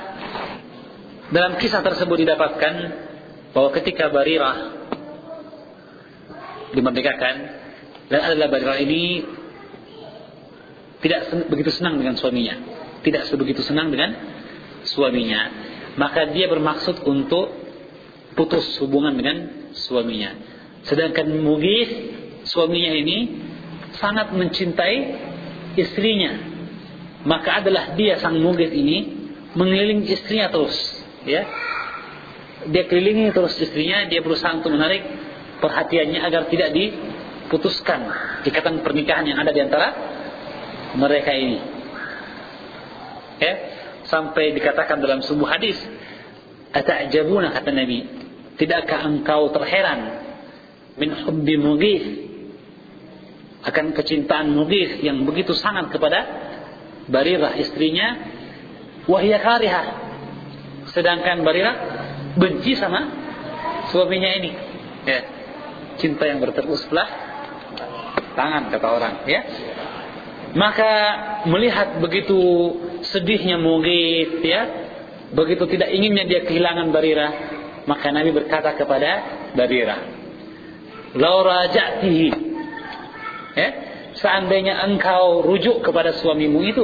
dalam kisah tersebut didapatkan bahwa ketika Barirah dimerdekakan, dan adalah Barirah ini tidak sen- begitu senang dengan suaminya, tidak sebegitu senang dengan suaminya, maka dia bermaksud untuk putus hubungan dengan suaminya. Sedangkan Mughith, suaminya ini sangat mencintai istrinya, maka adalah dia, sang Mughith ini, mengelilingi istrinya terus, ya. Dia kelilingi terus istrinya, dia berusaha untuk menarik perhatiannya agar tidak diputuskan ikatan pernikahan yang ada di antara mereka ini, ya. Sampai dikatakan dalam sebuah hadis, ata'jabuna, kata Nabi, tidakkah engkau terheran min hubbi Mughith, akan kecintaan Mughith yang begitu sangat kepada Barirah istrinya, wahia karihah, sedangkan Barirah benci sama suaminya ini, ya. Cinta yang bertepuk sebelah tangan, kata orang, ya. Maka melihat begitu sedihnya Mughith, ya, begitu tidak inginnya dia kehilangan Barirah, maka Nabi berkata kepada Barirah, "Lau raja'tihi," ya, seandainya engkau rujuk kepada suamimu itu.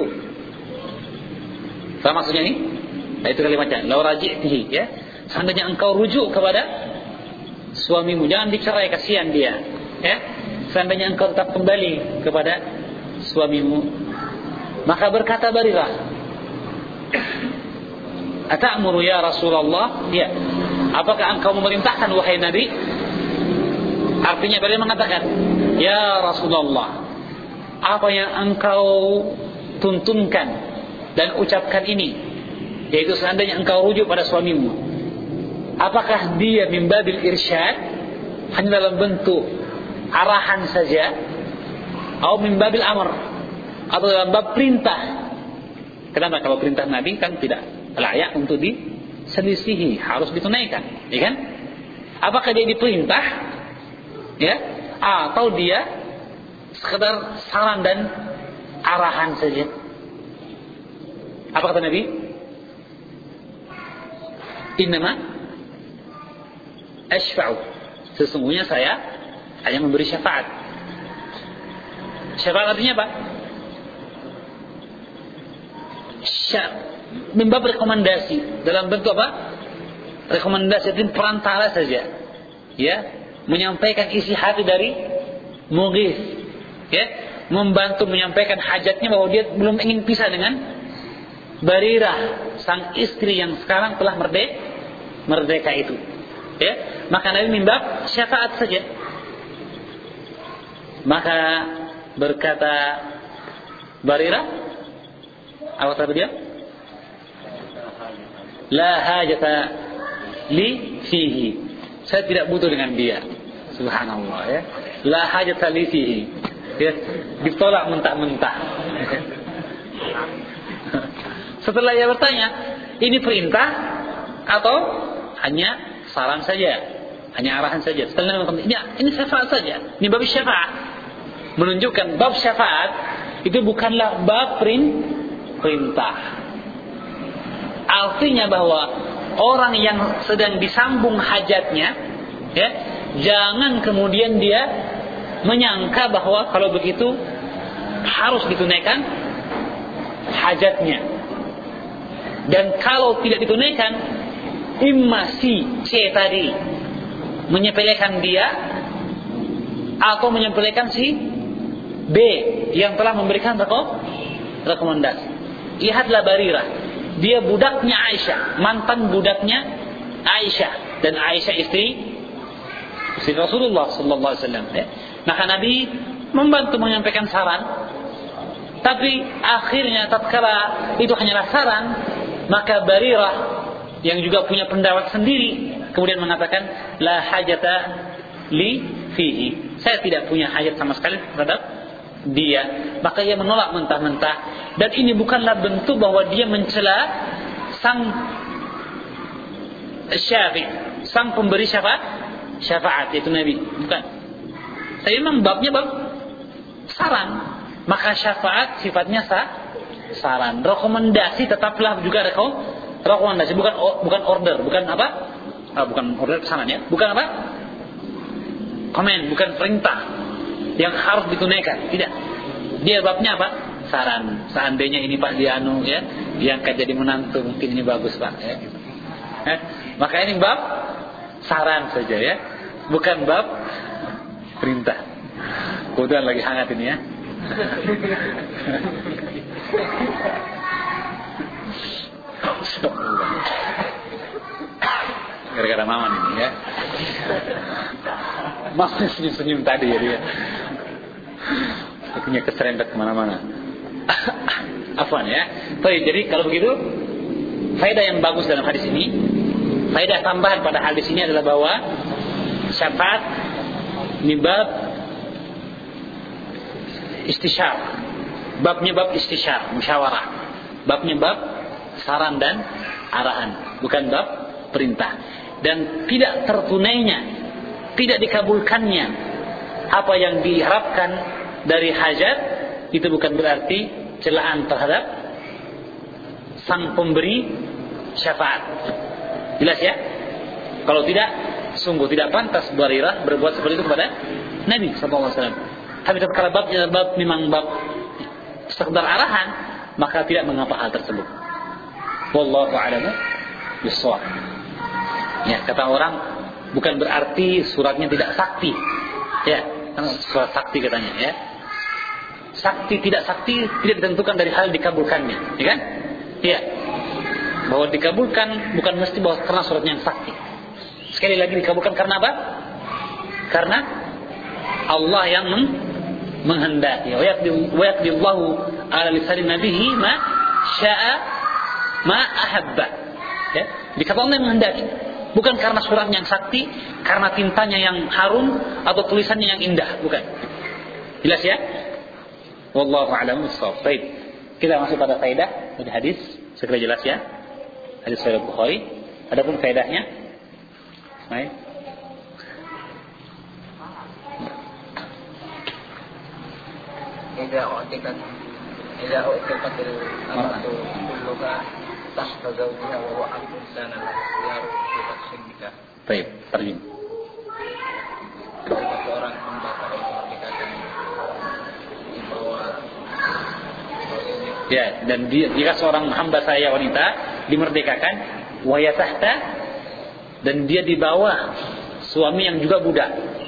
Apa maksudnya ini? Nah, itu kalimatnya, "Lau raja'tihi," ya, seandainya engkau rujuk kepada suamimu, jangan dicerai, kasihan dia, ya. Seandainya engkau tetap kembali kepada suamimu, maka berkata Barirah, "Ata'muru ya Rasulullah?" Ya, apakah engkau memerintahkan wahai Nabi? Artinya Barirah mengatakan, "Ya Rasulullah, apa yang engkau tuntunkan dan ucapkan ini, yaitu seandainya engkau rujuk pada suamimu, apakah dia min babil irsyad, hanya dalam bentuk arahan saja, atau min babil amr, atau dalam bab perintah?" Kenapa? Kalau perintah Nabi kan tidak layak untuk diselisihi, harus ditunaikan, ya kan? Apakah dia diperintah, ya, atau dia sekedar saran dan arahan saja? Apa kata Nabi? Innama ashfa'u, sesungguhnya saya hanya memberi syafaat. Syafaat artinya apa? Membab rekomendasi, dalam bentuk apa? Rekomendasi itu perantara saja, ya, menyampaikan isi hati dari Mughith, ya, membantu menyampaikan hajatnya bahwa dia belum ingin pisah dengan Barirah, sang istri yang sekarang telah merdeka, merdeka itu, ya. Maka Nabi membab syafaat saja. Maka berkata Barirah, apa kata dia? La hajata li fihi, saya tidak butuh dengan dia. Subhanallah, ya. La hajata li fihi, ya, ditolak mentah-mentah. Setelah ia bertanya, ini perintah atau hanya saran saja, hanya arahan saja? Setelah ini, ini syafaat saja, ini bab syafaat, menunjukkan bab syafaat itu bukanlah bab perintah. Artinya bahwa orang yang sedang disambung hajatnya, ya, jangan kemudian dia menyangka bahwa kalau begitu harus ditunaikan hajatnya. Dan kalau tidak ditunaikan, imma si C tadi menyepelekan dia, atau menyepelekan si B yang telah memberikan rekomendasi. Lihatlah Barirah, dia budaknya Aisyah, mantan budaknya Aisyah, dan Aisyah istri istri Rasulullah sallallahu alaihi wasallam, ya. Maka Nabi membantu menyampaikan saran, tapi akhirnya tatkala itu hanyalah saran, Maka Barirah yang juga punya pendapat sendiri kemudian mengatakan la hajata li fihi, saya tidak punya hajat sama sekali terhadap dia. Maka ia menolak mentah-mentah, dan ini bukanlah bentuk bahwa dia mencela sang syafi', sang pemberi syafaat, syafaat yaitu Nabi, bukan. Tapi memang babnya bab saran. Maka syafaat sifatnya sah, saran. Rekomendasi tetaplah juga rekom, rekomendasi, bukan bukan order, bukan apa? Ah, bukan order pesanan ya, bukan apa? Komen, bukan perintah yang harus ditunaikan, tidak. Dia babnya apa? Saran. Seandainya ini Pak Dianu ya, diangkat jadi menantu, mungkin ini bagus Pak ya. Eh, maka ini bab saran saja ya, bukan bab perintah. Kemudian lagi hangat ini ya. Gara-gara Maman ini ya. Maman senyum-senyum tadi ya dia. Punya keserempet kemana-mana. Afwan ya. Baik, jadi kalau begitu, faedah yang bagus dalam hadis ini, faedah tambahan pada hadis ini adalah bahwa syafaat ini bab istisyar. Babnya bab istisyar, musyawarah. Babnya bab saran dan arahan, bukan bab perintah. Dan tidak tertunainya, tidak dikabulkannya apa yang diharapkan dari hajat, itu bukan berarti celaan terhadap sang pemberi syafaat. Jelas ya? Kalau tidak, sungguh tidak pantas Barirah berbuat seperti itu kepada Nabi sallallahu alaihi wasallam. Tapi kalau babnya bab memang bab sekedar arahan, maka tidak mengapa hal tersebut. Wallahu a'lam bissawab. Ya, kata orang bukan berarti suratnya tidak sakti. Ya, surat sakti katanya ya. Sakti tidak sakti tidak ditentukan dari hal dikabulkannya, ya kan? Iya. Bahwa dikabulkan bukan mesti bahwa karena suratnya yang sakti. Sekali lagi dikabulkan karena apa? Karena Allah yang menghendaki. Wa yaqdillahu ala lisan nabihi ma syaa ma ahabba. Ya, dikatakan Allah yang menghendaki. Bukan karena suratnya yang sakti, karena tintanya yang harum atau tulisannya yang indah, bukan. Jelas ya? Wallahu a'lam bissawab. Baik. Kita masuk pada faedah dari hadis, segera jelas ya. Hadis Sahih Bukhari. Adapun faedahnya, baik. Idza u'tiqat idza u'tiqat al-amatu kulluha tahta zawjiha wa huwa amrun sana al-ikhtiyar fi fathil nikah. Baik, terjemah. Ketika seorang hamba pada pernikahan di bawah ya, dan dia, jika seorang hamba saya wanita dimerdekakan wa ya tahta, dan dia di bawah suami yang juga budak,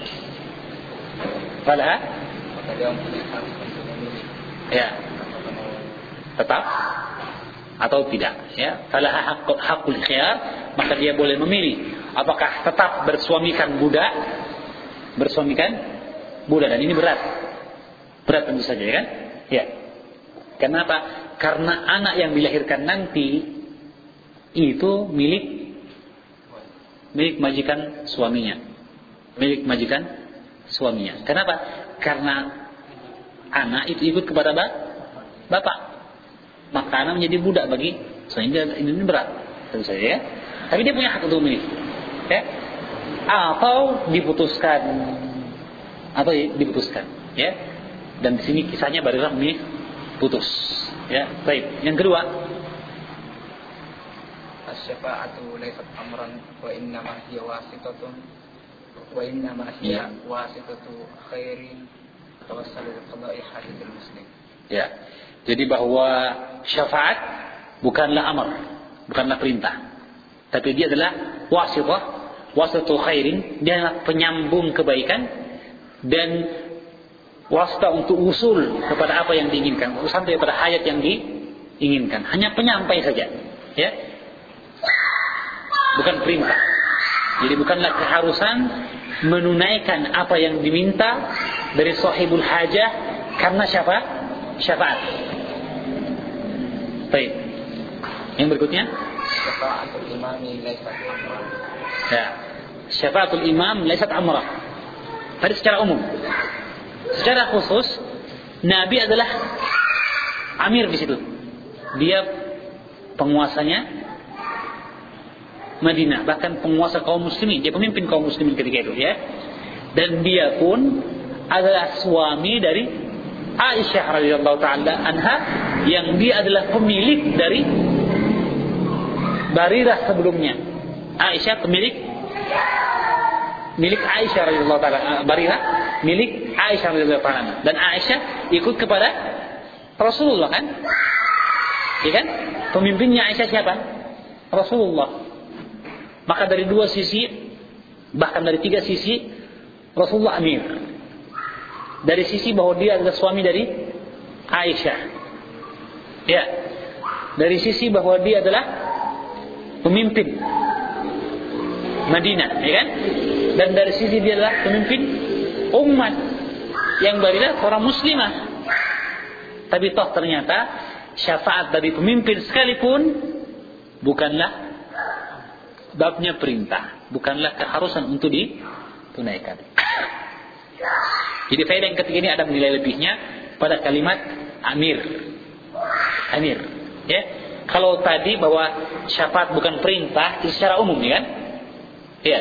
fala maka dia mempunyai hak untuk memilih ya tetap atau tidak ya, fala hakul hakul khiyar, maka dia boleh memilih apakah tetap bersuamikan budak, bersuamikan budak, dan ini berat, berat tentu saja ya kan? Ya. Kenapa? Karena anak yang dilahirkan nanti itu milik milik majikan suaminya, milik majikan suaminya. Kenapa? Karena anak itu ikut kepada bapak, maka anak menjadi budak bagi suaminya. Ini berat tentu saja ya. Tapi dia punya hak untuk memilih. Ya, atau diputuskan, atau diputuskan, ya. Dan di sini kisahnya Barirah memilih putus, ya. Baik. Yang kedua, as-syafa'atu laysat amran wa innama hiya wasitatun wa innama hiya wasitatu khairin tawassalu li qada'i hajatil muslim. Ya. Jadi bahwa syafaat bukanlah amar, bukanlah perintah. Tapi dia adalah wasithah, wasithatu khairin, dia adalah penyambung kebaikan dan wasita untuk usul kepada apa yang diinginkan, sampai pada hayat yang diinginkan. Hanya penyampai saja, ya. Bukan perintah. Jadi bukanlah keharusan menunaikan apa yang diminta dari sahibul hajah karena syafaat, syafaat. Baik. Yang berikutnya, syafa'atul imami laysat amrah. Ya, syafa'atul imam laysat amrah. Tadi secara umum. Secara khusus, Nabi adalah amir di situ. Dia penguasanya Madinah, bahkan penguasa kaum muslimin, dia pemimpin kaum muslimin ketika itu, ya. Dan dia pun adalah suami dari Aisyah radhiyallahu taala anha, yang dia adalah pemilik dari Barirah sebelumnya. Aisyah pemilik milik Aisyah radhiyallahu taala, Barirah milik Aisyah radhiyallahu taala. Dan Aisyah ikut kepada Rasulullah, kan? Ya kan? Pemimpinnya Aisyah siapa? Rasulullah. Maka dari dua sisi, bahkan dari tiga sisi, Rasulullah amir. Dari sisi bahwa dia adalah suami dari Aisyah. Ya. Dari sisi bahwa dia adalah pemimpin Madinah, ya kan? Dan dari sisi dia adalah pemimpin umat yang Barirah orang muslimah. Tapi toh ternyata syafaat dari pemimpin sekalipun bukanlah babnya perintah, bukanlah keharusan untuk ditunaikan. Jadi faedah yang ketiga ini ada nilai lebihnya pada kalimat amir. Amir, ya. Kalau tadi bahwa syafaat bukan perintah, itu secara umum, ya kan? Ya.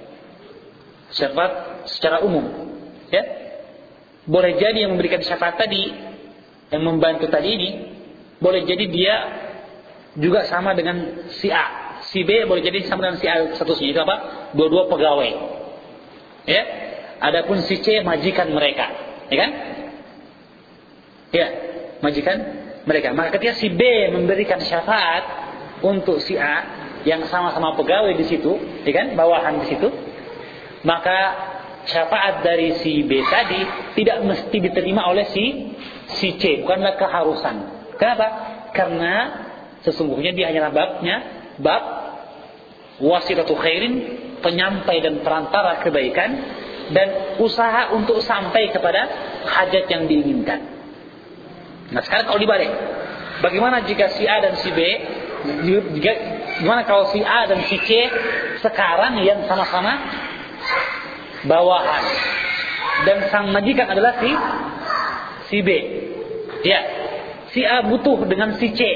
Syafaat secara umum, ya. Boleh jadi yang memberikan syafaat tadi, yang membantu tadi ini, boleh jadi dia juga sama dengan si A. Si B boleh jadi sama dengan si A statusnya, itu apa? Dua-dua pegawai. Ya. Adapun si C majikan mereka, ya kan? Ya, majikan mereka. Maka ketika si B memberikan syafaat untuk si A yang sama-sama pegawai di situ, ya kan? Bawahan di situ, maka syafaat dari si B tadi tidak mesti diterima oleh si si C, bukanlah keharusan. Kenapa? Karena sesungguhnya dia hanyalah babnya bab wasilatu khairin, penyampai dan perantara kebaikan, dan usaha untuk sampai kepada hajat yang diinginkan. Nah sekarang kalau dibalik, bagaimana jika si A dan si B, jika, gimana kalau si A dan si C sekarang yang sama-sama bawahan, dan sang majikan adalah si si B, ya, si A butuh dengan si C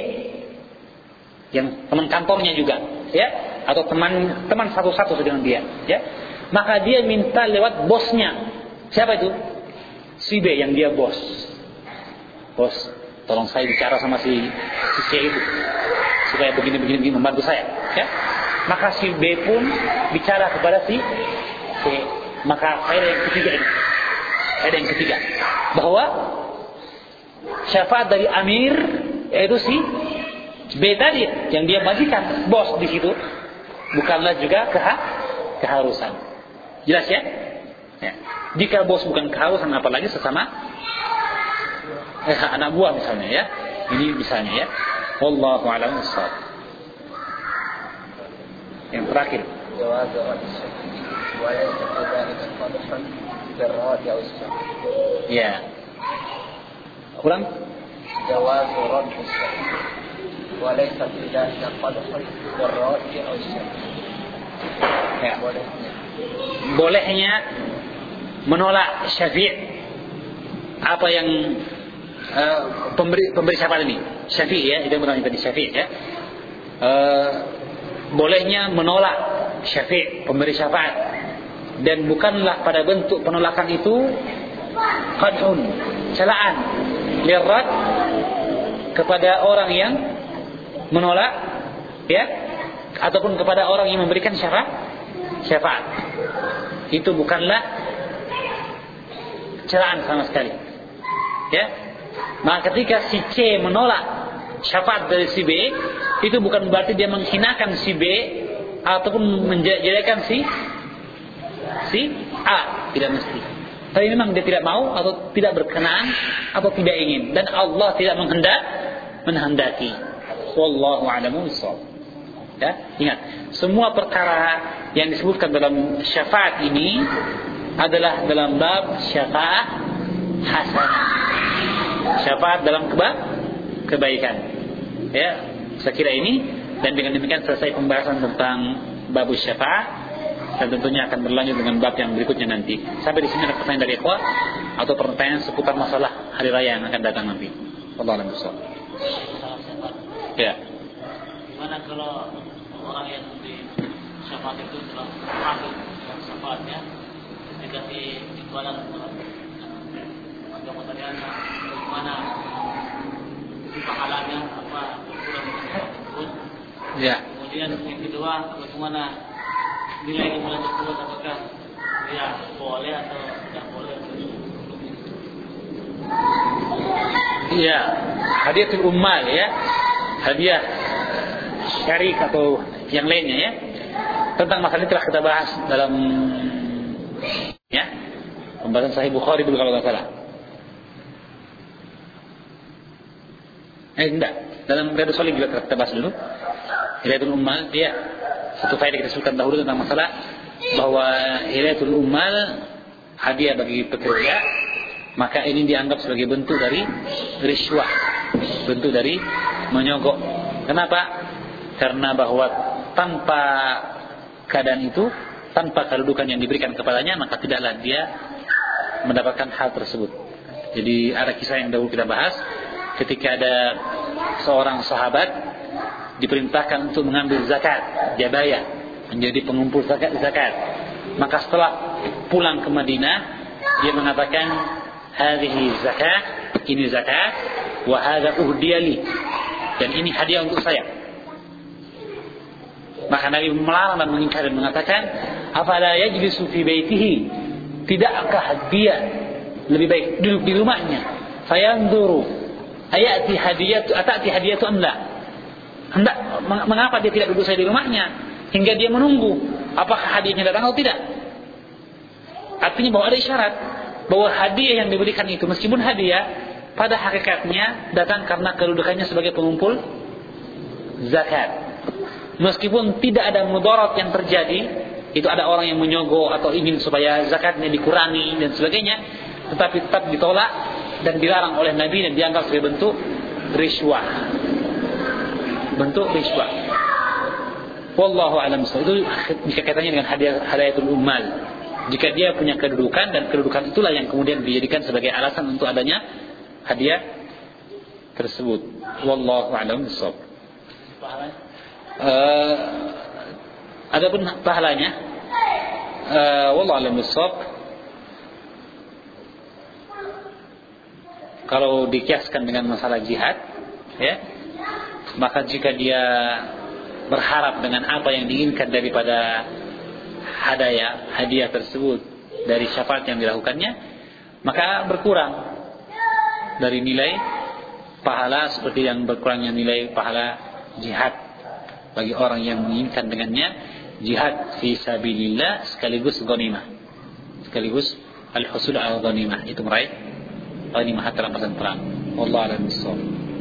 yang teman kantornya juga, ya, atau teman teman satu-satu dengan dia, ya, maka dia minta lewat bosnya. Siapa itu? Si B yang dia bos. Bos, tolong saya bicara sama si si C itu supaya begini-begini begini, membantu saya, ya. Maka si B pun bicara kepada si C. Maka faedah yang ketiga ini, faedah yang ketiga, bahwa syafaat dari amir, yaitu si B tadi yang dia majikan, bos di situ, bukanlah juga keha, keharusan. Jelas ya? Ya. Jika bos bukan keharusan, apalagi sesama eh, anak buah misalnya, ya. Ini misalnya, ya. Wallahu a'lam bishawab. Yang terakhir. Ya. Ulang. Jawaz radd as-sahih wa laysa fi dhalika qadhun birra'i aw as-sahih. Ya. Bolehnya menolak syafi' apa yang uh, pemberi pemberi syafaat ini, syafi' ya, itu yang tadi syafi' ya. Uh, bolehnya menolak syafi' pemberi syafaat, dan bukanlah pada bentuk penolakan itu qadhun, celaan, lirrad, kepada orang yang menolak, ya, ataupun kepada orang yang memberikan syafaat. Syafaat itu bukanlah celaan sama sekali, ya. Maka ketika si C menolak syafaat dari si B, itu bukan berarti dia menghinakan si B ataupun menjelekan si si A, tidak mesti. Tapi memang dia tidak mau atau tidak berkenan atau tidak ingin, dan Allah tidak menghendak menghendaki. Wallahu a'lamu bishawab. Ya, ingat, semua perkara yang disebutkan dalam syafaat ini adalah dalam bab syafaat hasanah. Syafaat dalam keba- kebaikan. Ya, Saya kira ini, dan dengan demikian selesai pembahasan tentang babus syafa'ah, dan tentunya akan berlanjut dengan bab yang berikutnya nanti. Sampai di sini ada pertanyaan dari ikhwah atau pertanyaan seputar masalah hari raya yang akan datang nanti. Wallahu a'lam bishawab. Ya. Gimana kalau orang yang di syafaat itu telah masuk dalam syafaatnya dikasih imbalan agama tadian, bagaimana pahalanya, apa ukuran tersebut? Ya. Kemudian yang kedua, bagaimana nilai imbalan tersebut, apakah dia boleh atau tidak boleh? Iya, hadiatul ummal ya, hadiah syarik atau yang lainnya ya. Tentang masalah ini telah kita bahas dalam ya pembahasan Sahih Bukhari dulu kalau nggak salah. Eh enggak, dalam Riyadhus Shalihin juga telah kita bahas dulu. Hidayatul ummal, ya satu faedah kita sebutkan dahulu tentang masalah bahwa hidayatul ummal hadiah bagi pekerja, maka ini dianggap sebagai bentuk dari riswah, bentuk dari menyogok. Kenapa? Karena bahwa tanpa keadaan itu, tanpa kedudukan yang diberikan kepadanya, maka tidaklah dia mendapatkan hal tersebut. Jadi ada kisah yang dahulu kita bahas, ketika ada seorang sahabat diperintahkan untuk mengambil zakat, jabayah, menjadi pengumpul zakat, zakat. Maka setelah pulang ke Madinah, dia mengatakan, hadhihi zakat, ini zakat, wa hadha uhdiyali, dan ini hadiah untuk saya. Maka Nabi melarang dan mengingkari dan mengatakan, afala yajlisu fi baitihi, tidakkah dia lebih baik duduk di rumahnya, fayanzuru ayati hadiyatu atati hadiyatu amla, hendak mengapa dia tidak duduk saya di rumahnya hingga dia menunggu apakah hadiahnya datang atau tidak. Artinya bahwa ada isyarat bahwa hadiah yang diberikan itu, meskipun hadiah, pada hakikatnya datang karena kedudukannya sebagai pengumpul zakat. Meskipun tidak ada mudarat yang terjadi, itu ada orang yang menyogok atau ingin supaya zakatnya dikurangi dan sebagainya, tetapi tetap ditolak dan dilarang oleh Nabi dan dianggap sebagai bentuk riswah. Bentuk riswah. Wallahu a'lam. Itu jika kaitannya dengan hadiah hadiatul ummal. Jika dia punya kedudukan, dan kedudukan itulah yang kemudian dijadikan sebagai alasan untuk adanya hadiah tersebut. Wallahu a'lam bishawab. Uh, adapun pahalanya, uh, wallahu a'lam bishawab, kalau dikiaskan dengan masalah jihad, ya, maka jika dia berharap dengan apa yang diinginkan daripada hadiah hadiah tersebut dari syafaat yang dilakukannya, maka berkurang dari nilai pahala seperti yang berkurangnya nilai pahala jihad bagi orang yang menginginkan dengannya jihad fi sabilillah sekaligus ghanimah, sekaligus al-husul al-ghanimah, itu meraih ghanimah dalam medan perang. Wallahu a'lam bishawab.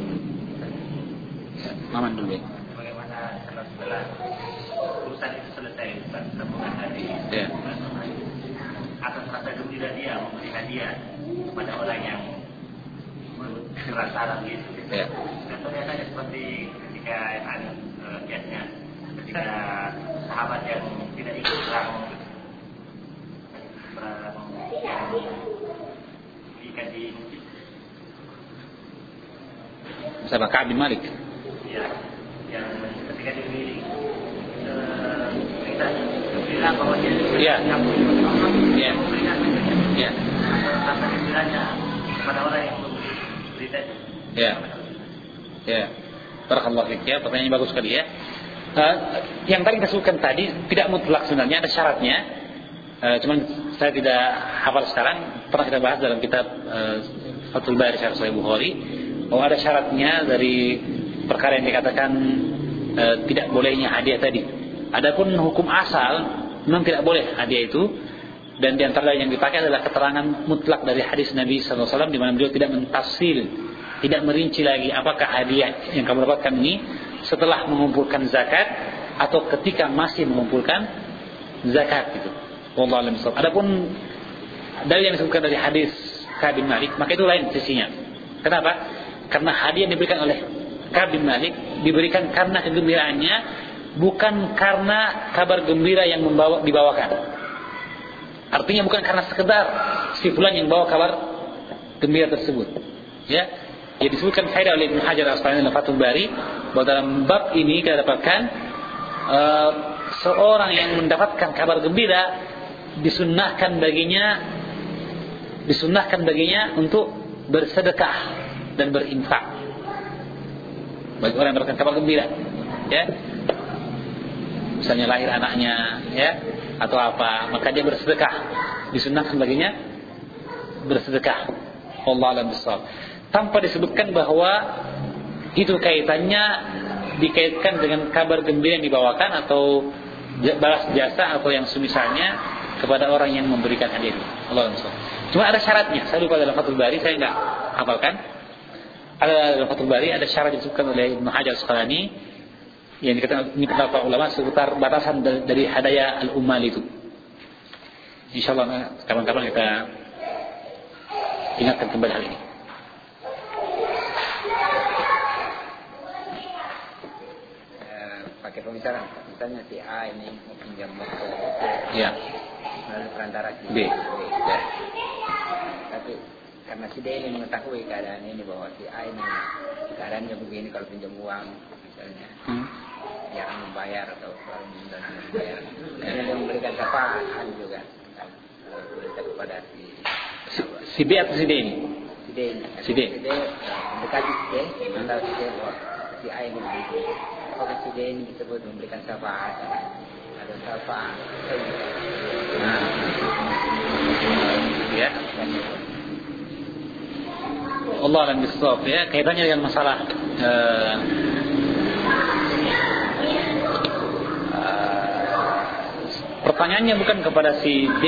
Maman dulu. Bagaimana setelah urusan itu selesai, sambungan dari ya. atas rasa gembira dia memberi hadiah kepada orang yang berantara gitu. Ya. Contohnya saja seperti ketika ada kiasnya, ketika sahabat yang tidak ikut perang perang yang ikan di Sahabat Ka'ab bin Malik. Ya, yang ketika dipilih kita bilang bahwa dia ya. yang ya. ya. rasa gembiranya kepada orang yang memberi berita itu. Ya. Ya. Barakallahu fiik, ya, pertanyaannya bagus sekali ya. Uh, yang tadi kita sebutkan tadi tidak mutlak sebenarnya, ada syaratnya. Uh, cuman saya tidak hafal sekarang. Pernah kita bahas dalam kitab uh, Fathul Bari Syarh Sahih Bukhari bahwa ada syaratnya dari perkara yang dikatakan uh, tidak bolehnya hadiah tadi. Adapun hukum asal memang tidak boleh hadiah itu, dan di antara yang dipakai adalah keterangan mutlak dari hadis Nabi sallallahu alaihi wasallam di mana beliau tidak mentafsil, tidak merinci lagi apakah hadiah yang kamu dapatkan ini setelah mengumpulkan zakat atau ketika masih mengumpulkan zakat gitu. Wallahu a'lam bishawab. Adapun dalil yang disebutkan dari hadis Ka'ab bin Malik, maka itu lain sisinya. Kenapa? Karena hadiah yang diberikan oleh Ka'ab bin Malik diberikan karena kegembiraannya, bukan karena kabar gembira yang membawa dibawakan. Artinya bukan karena sekedar si fulan yang bawa kabar gembira tersebut. Ya, ya disebutkan faedah oleh Ibnu Hajar Al-Asqalani dalam Fathul Bari bahwa dalam bab ini kita dapatkan uh, seorang yang mendapatkan kabar gembira disunnahkan baginya disunnahkan baginya untuk bersedekah dan berinfak. Bagi orang yang mendapatkan kabar gembira, ya, misalnya lahir anaknya, ya, atau apa, maka dia bersedekah, disunnahkan baginya bersedekah. Wallahu a'lam bishawab. Tanpa disebutkan bahwa itu kaitannya dikaitkan dengan kabar gembira yang dibawakan atau balas jasa atau yang semisalnya kepada orang yang memberikan hadiah. Wallahu a'lam bishawab. Cuma ada syaratnya. Saya lupa dalam Fathul Bari, saya enggak hafalkan. Ada dalam Fathul Bari ada syarat disebutkan oleh Ibnu Hajar Al-Asqalani yang dikatakan ini para ulama seputar batasan dari hadaya al-ummal itu. Insyaallah kapan-kapan kita ingatkan kembali hal ini. Uh, pakai pembicaraan, misalnya si A ini mau pinjam motor, ya, melalui perantara si B. B. Ya. Tapi karena si D ini mengetahui keadaan ini bahwa si A ini keadaannya begini, kalau pinjam uang misalnya. Hmm. Jarang membayar atau selalu menunda membayar. Kemudian dia memberikan syafaat juga uh, kepada si, si si B atau si D ini? Si D ini. Si D. Si D mendekati si D, mengenal si D bahwa si A ini begitu. Apakah si D ini disebut memberikan syafaat? Ada syafaat. Nah. Ya. Allah a'lam bishawab, ya, kaitannya dengan masalah uh, pertanyaannya bukan kepada si D,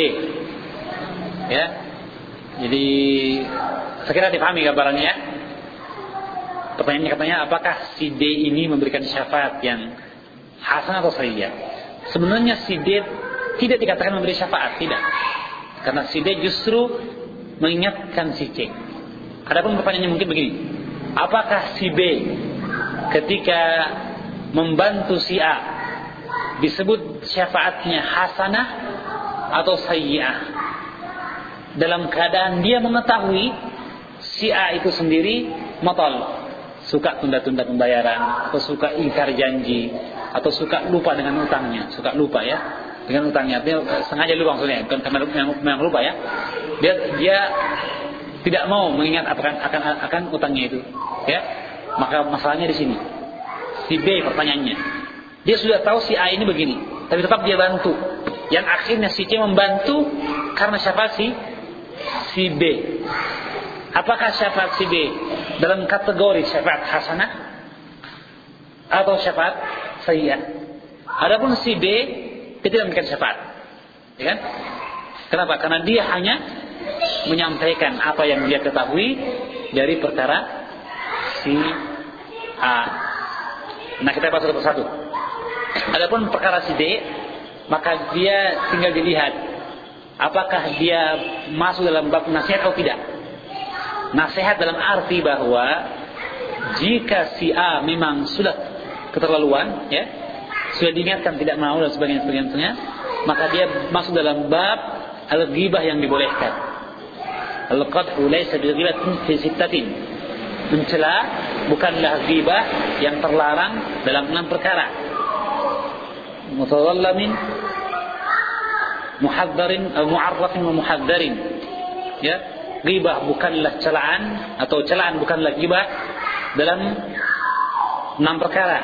ya. Jadi sekiranya dipahami gambarannya, ya. Pertanyaannya katanya apakah si D ini memberikan syafaat yang hasan atau sayyi'ah? Sebenarnya si D tidak dikatakan memberi syafaat, tidak. Karena si D justru mengingatkan si C. Adapun pertanyaannya mungkin begini, apakah si B ketika membantu si A disebut syafaatnya hasanah atau sayyi'ah? Dalam keadaan dia mengetahui si A itu sendiri matal, suka tunda-tunda pembayaran, atau suka ingkar janji, atau suka lupa dengan utangnya, suka lupa ya dengan utangnya, dia sengaja lupa maksudnya, bukan karena memang lupa ya, dia dia tidak mau mengingat akan akan akan utangnya itu, ya. Maka masalahnya di sini. Si B pertanyaannya, dia sudah tahu si A ini begini, tapi tetap dia bantu. Yang akhirnya si C membantu karena syafaat si si B. Apakah syafaat si B dalam kategori syafaat hasanah atau syafaat sayyi'ah? Adapun si B dia tidak memberikan syafaat, ya kan? Kenapa? Karena dia hanya menyampaikan apa yang dia ketahui dari perkara si A. Nah, kita bahas satu persatu. Adapun perkara si D, maka dia tinggal dilihat apakah dia masuk dalam bab nasihat atau tidak. Nasihat dalam arti bahwa jika si A memang sudah keterlaluan, ya, sudah diingatkan tidak mau dan sebagainya, sebagainya, maka dia masuk dalam bab al-ghibah yang dibolehkan. Al-qadhu laysa bi-ghibatin fi sittatin. Mencela bukanlah ghibah yang terlarang dalam enam perkara. Mutadhallamin, muhaddarin, mu'arrafin wa muhaddarin. Ya, ghibah bukanlah celaan atau celaan bukanlah ghibah dalam enam perkara.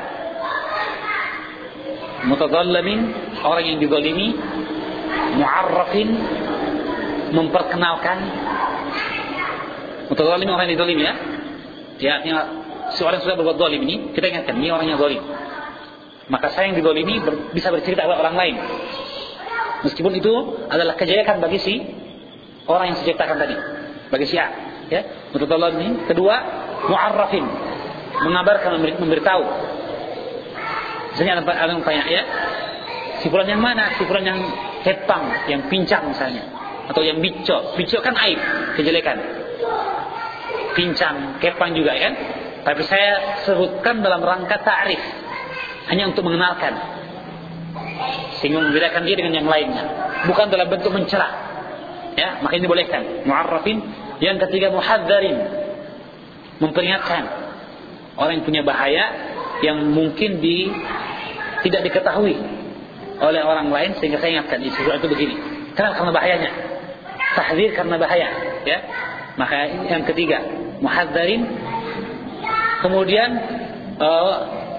Mutadhallamin, orang yang dizalimi, mu'arrafin, memperkenalkan. Mutadhalim orang yang zalim, ya. Ya, artinya seorang yang sudah berbuat zalim ini, kita ingatkan ini orang yang zalim. Maka saya yang dizalimi ber, bisa bercerita kepada orang lain. Meskipun itu adalah kejelekan bagi si orang yang saya ceritakan tadi, bagi si A, ya. Mutadhalim ini. Kedua, mu'arrafin, mengabarkan, memberitahu. Misalnya ada yang tanya, ya, si fulan yang mana? Si fulan yang kepang, yang pincang misalnya, atau yang bicok. Bicok kan aib, kejelekan. Pincang, kepang juga, kan? Tapi saya sebutkan dalam rangka ta'rif, hanya untuk mengenalkan, sehingga membedakan dia dengan yang lainnya, bukan dalam bentuk mencela. Ya, maka ini dibolehkan. Mu'arrafin. Yang ketiga, muhadzarin, memperingatkan orang yang punya bahaya yang mungkin di tidak diketahui oleh orang lain, sehingga saya ingatkan isu itu begini. Kenapa? Karena bahayanya. Tahdzir karena bahaya, ya. Maka yang ketiga, muhadzarin. Kemudian uh,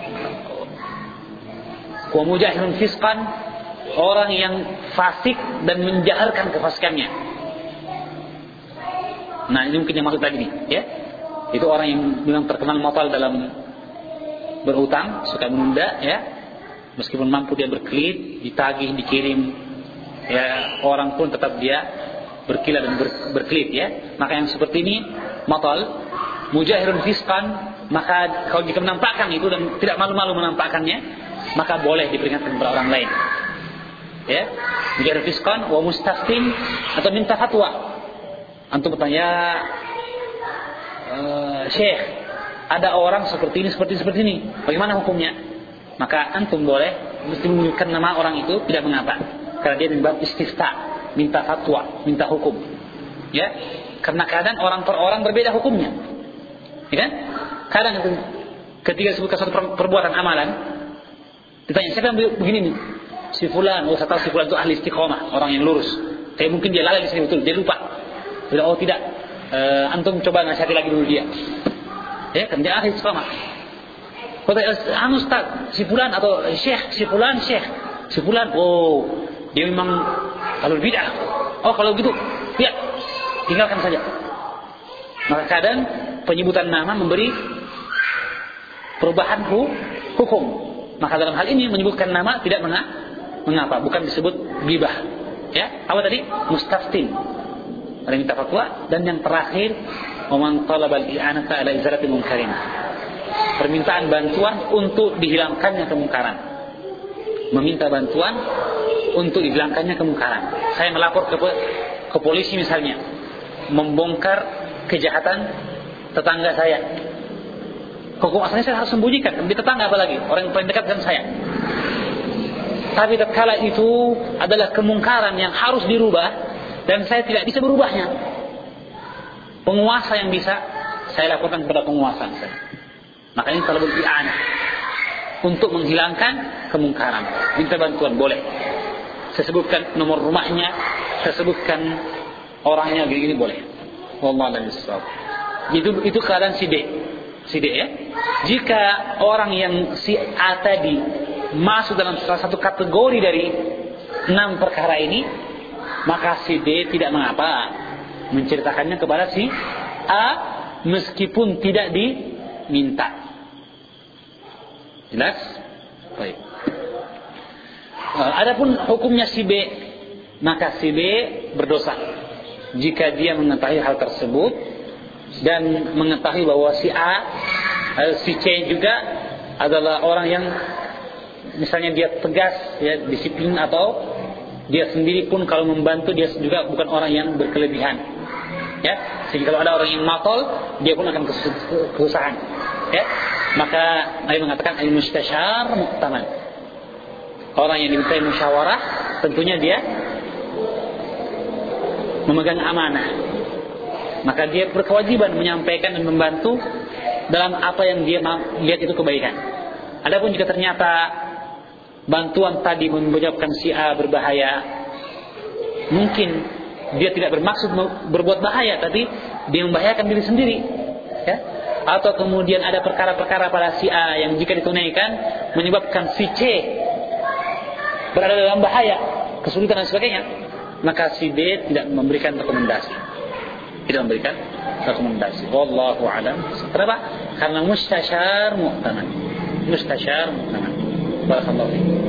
wa mujahirun fisqan, orang yang fasik dan menjaharkan kefasikannya. Nah, ini mungkin yang maksud tadi nih, ya. Itu orang yang memang terkenal motal dalam berhutang, suka menunda, ya. Meskipun mampu dia berkelit, ditagih, dikirim, ya, orang pun tetap dia berkilat dan ber, berkelit, ya. Maka yang seperti ini motal, mujahirun fisqan, maka kalau jika menampakkan itu dan tidak malu-malu menampakkannya, maka boleh diperingatkan kepada orang lain. Ya, mujahirun fisqan wa mustaftin, atau minta fatwa. Antum bertanya, e, Syekh, ada orang seperti ini, seperti seperti ini, bagaimana hukumnya? Maka antum boleh mesti menyebutkan nama orang itu, tidak mengapa, karena dia membab istifta, minta fatwa, minta hukum. Ya, karena kadang orang per orang berbeda hukumnya. Ya kan? Kadang itu ketika disebutkan satu perbuatan amalan, ditanya, siapa yang begini nih? Si fulan. Oh, saya tahu si fulan itu ahli istiqomah, orang yang lurus. Saya mungkin dia lalai di sini betul, dia lupa. Bila, oh tidak, e, antum coba nasihati lagi dulu dia. Ya, kan dia ahli istiqomah. Kata, anu Ustaz, si fulan atau syekh, si fulan syekh, si fulan, oh dia memang kalau bid'ah. Oh kalau gitu, ya tinggalkan saja. Maka kadang penyebutan nama memberi perubahan hukum. Maka dalam hal ini menyebutkan nama tidak mengapa, bukan disebut ghibah. Ya, apa tadi? Mustaftin, orang minta fatwa. Dan yang terakhir, man talabal i'anata ala izalati munkarin, permintaan bantuan untuk dihilangkannya kemungkaran. Meminta bantuan untuk dihilangkannya kemungkaran. Saya melapor ke, ke polisi misalnya, membongkar kejahatan tetangga saya. Hukum asalnya saya harus sembunyikan, di tetangga apalagi, orang yang paling dekat dengan saya. Tapi tatkala itu adalah kemungkaran yang harus dirubah dan saya tidak bisa berubahnya, penguasa yang bisa, saya laporkan kepada penguasa saya. Maka ini talabul i'anah, untuk menghilangkan kemungkaran, minta bantuan boleh. Saya sebutkan nomor rumahnya, saya sebutkan orangnya, gini-gini boleh. Wallahu a'lam bishawab. Itu itu keadaan si D. Si D, ya. Jika orang yang si A tadi masuk dalam salah satu kategori dari enam perkara ini, maka si D tidak mengapa menceritakannya kepada si A meskipun tidak diminta. Jelas? Baik. Adapun hukumnya si B, maka si B berdosa jika dia mengetahui hal tersebut dan mengetahui bahwa si A, si C juga adalah orang yang misalnya dia tegas, ya, disiplin, atau dia sendiri pun kalau membantu dia juga bukan orang yang berkelebihan, ya. Sehingga kalau ada orang yang matol, dia pun akan kesusahan, ya. Maka Nabi mengatakan al-mustasyar mu'taman, orang yang dimintai musyawarah tentunya dia memegang amanah, maka dia berkewajiban menyampaikan dan membantu dalam apa yang dia lihat itu kebaikan. Adapun jika ternyata bantuan tadi menyebabkan si A berbahaya, mungkin dia tidak bermaksud berbuat bahaya, tapi dia membahayakan diri sendiri, ya. Atau kemudian ada perkara-perkara pada si A yang jika ditunaikan menyebabkan si C berada dalam bahaya, kesulitan dan sebagainya, maka si D tidak memberikan rekomendasi, tidak memberikan rekomendasi. Wallahu a'lam. Kenapa? Karena mustasyar mu'taman. Mustasyar mu'taman. Barakallahu fiik.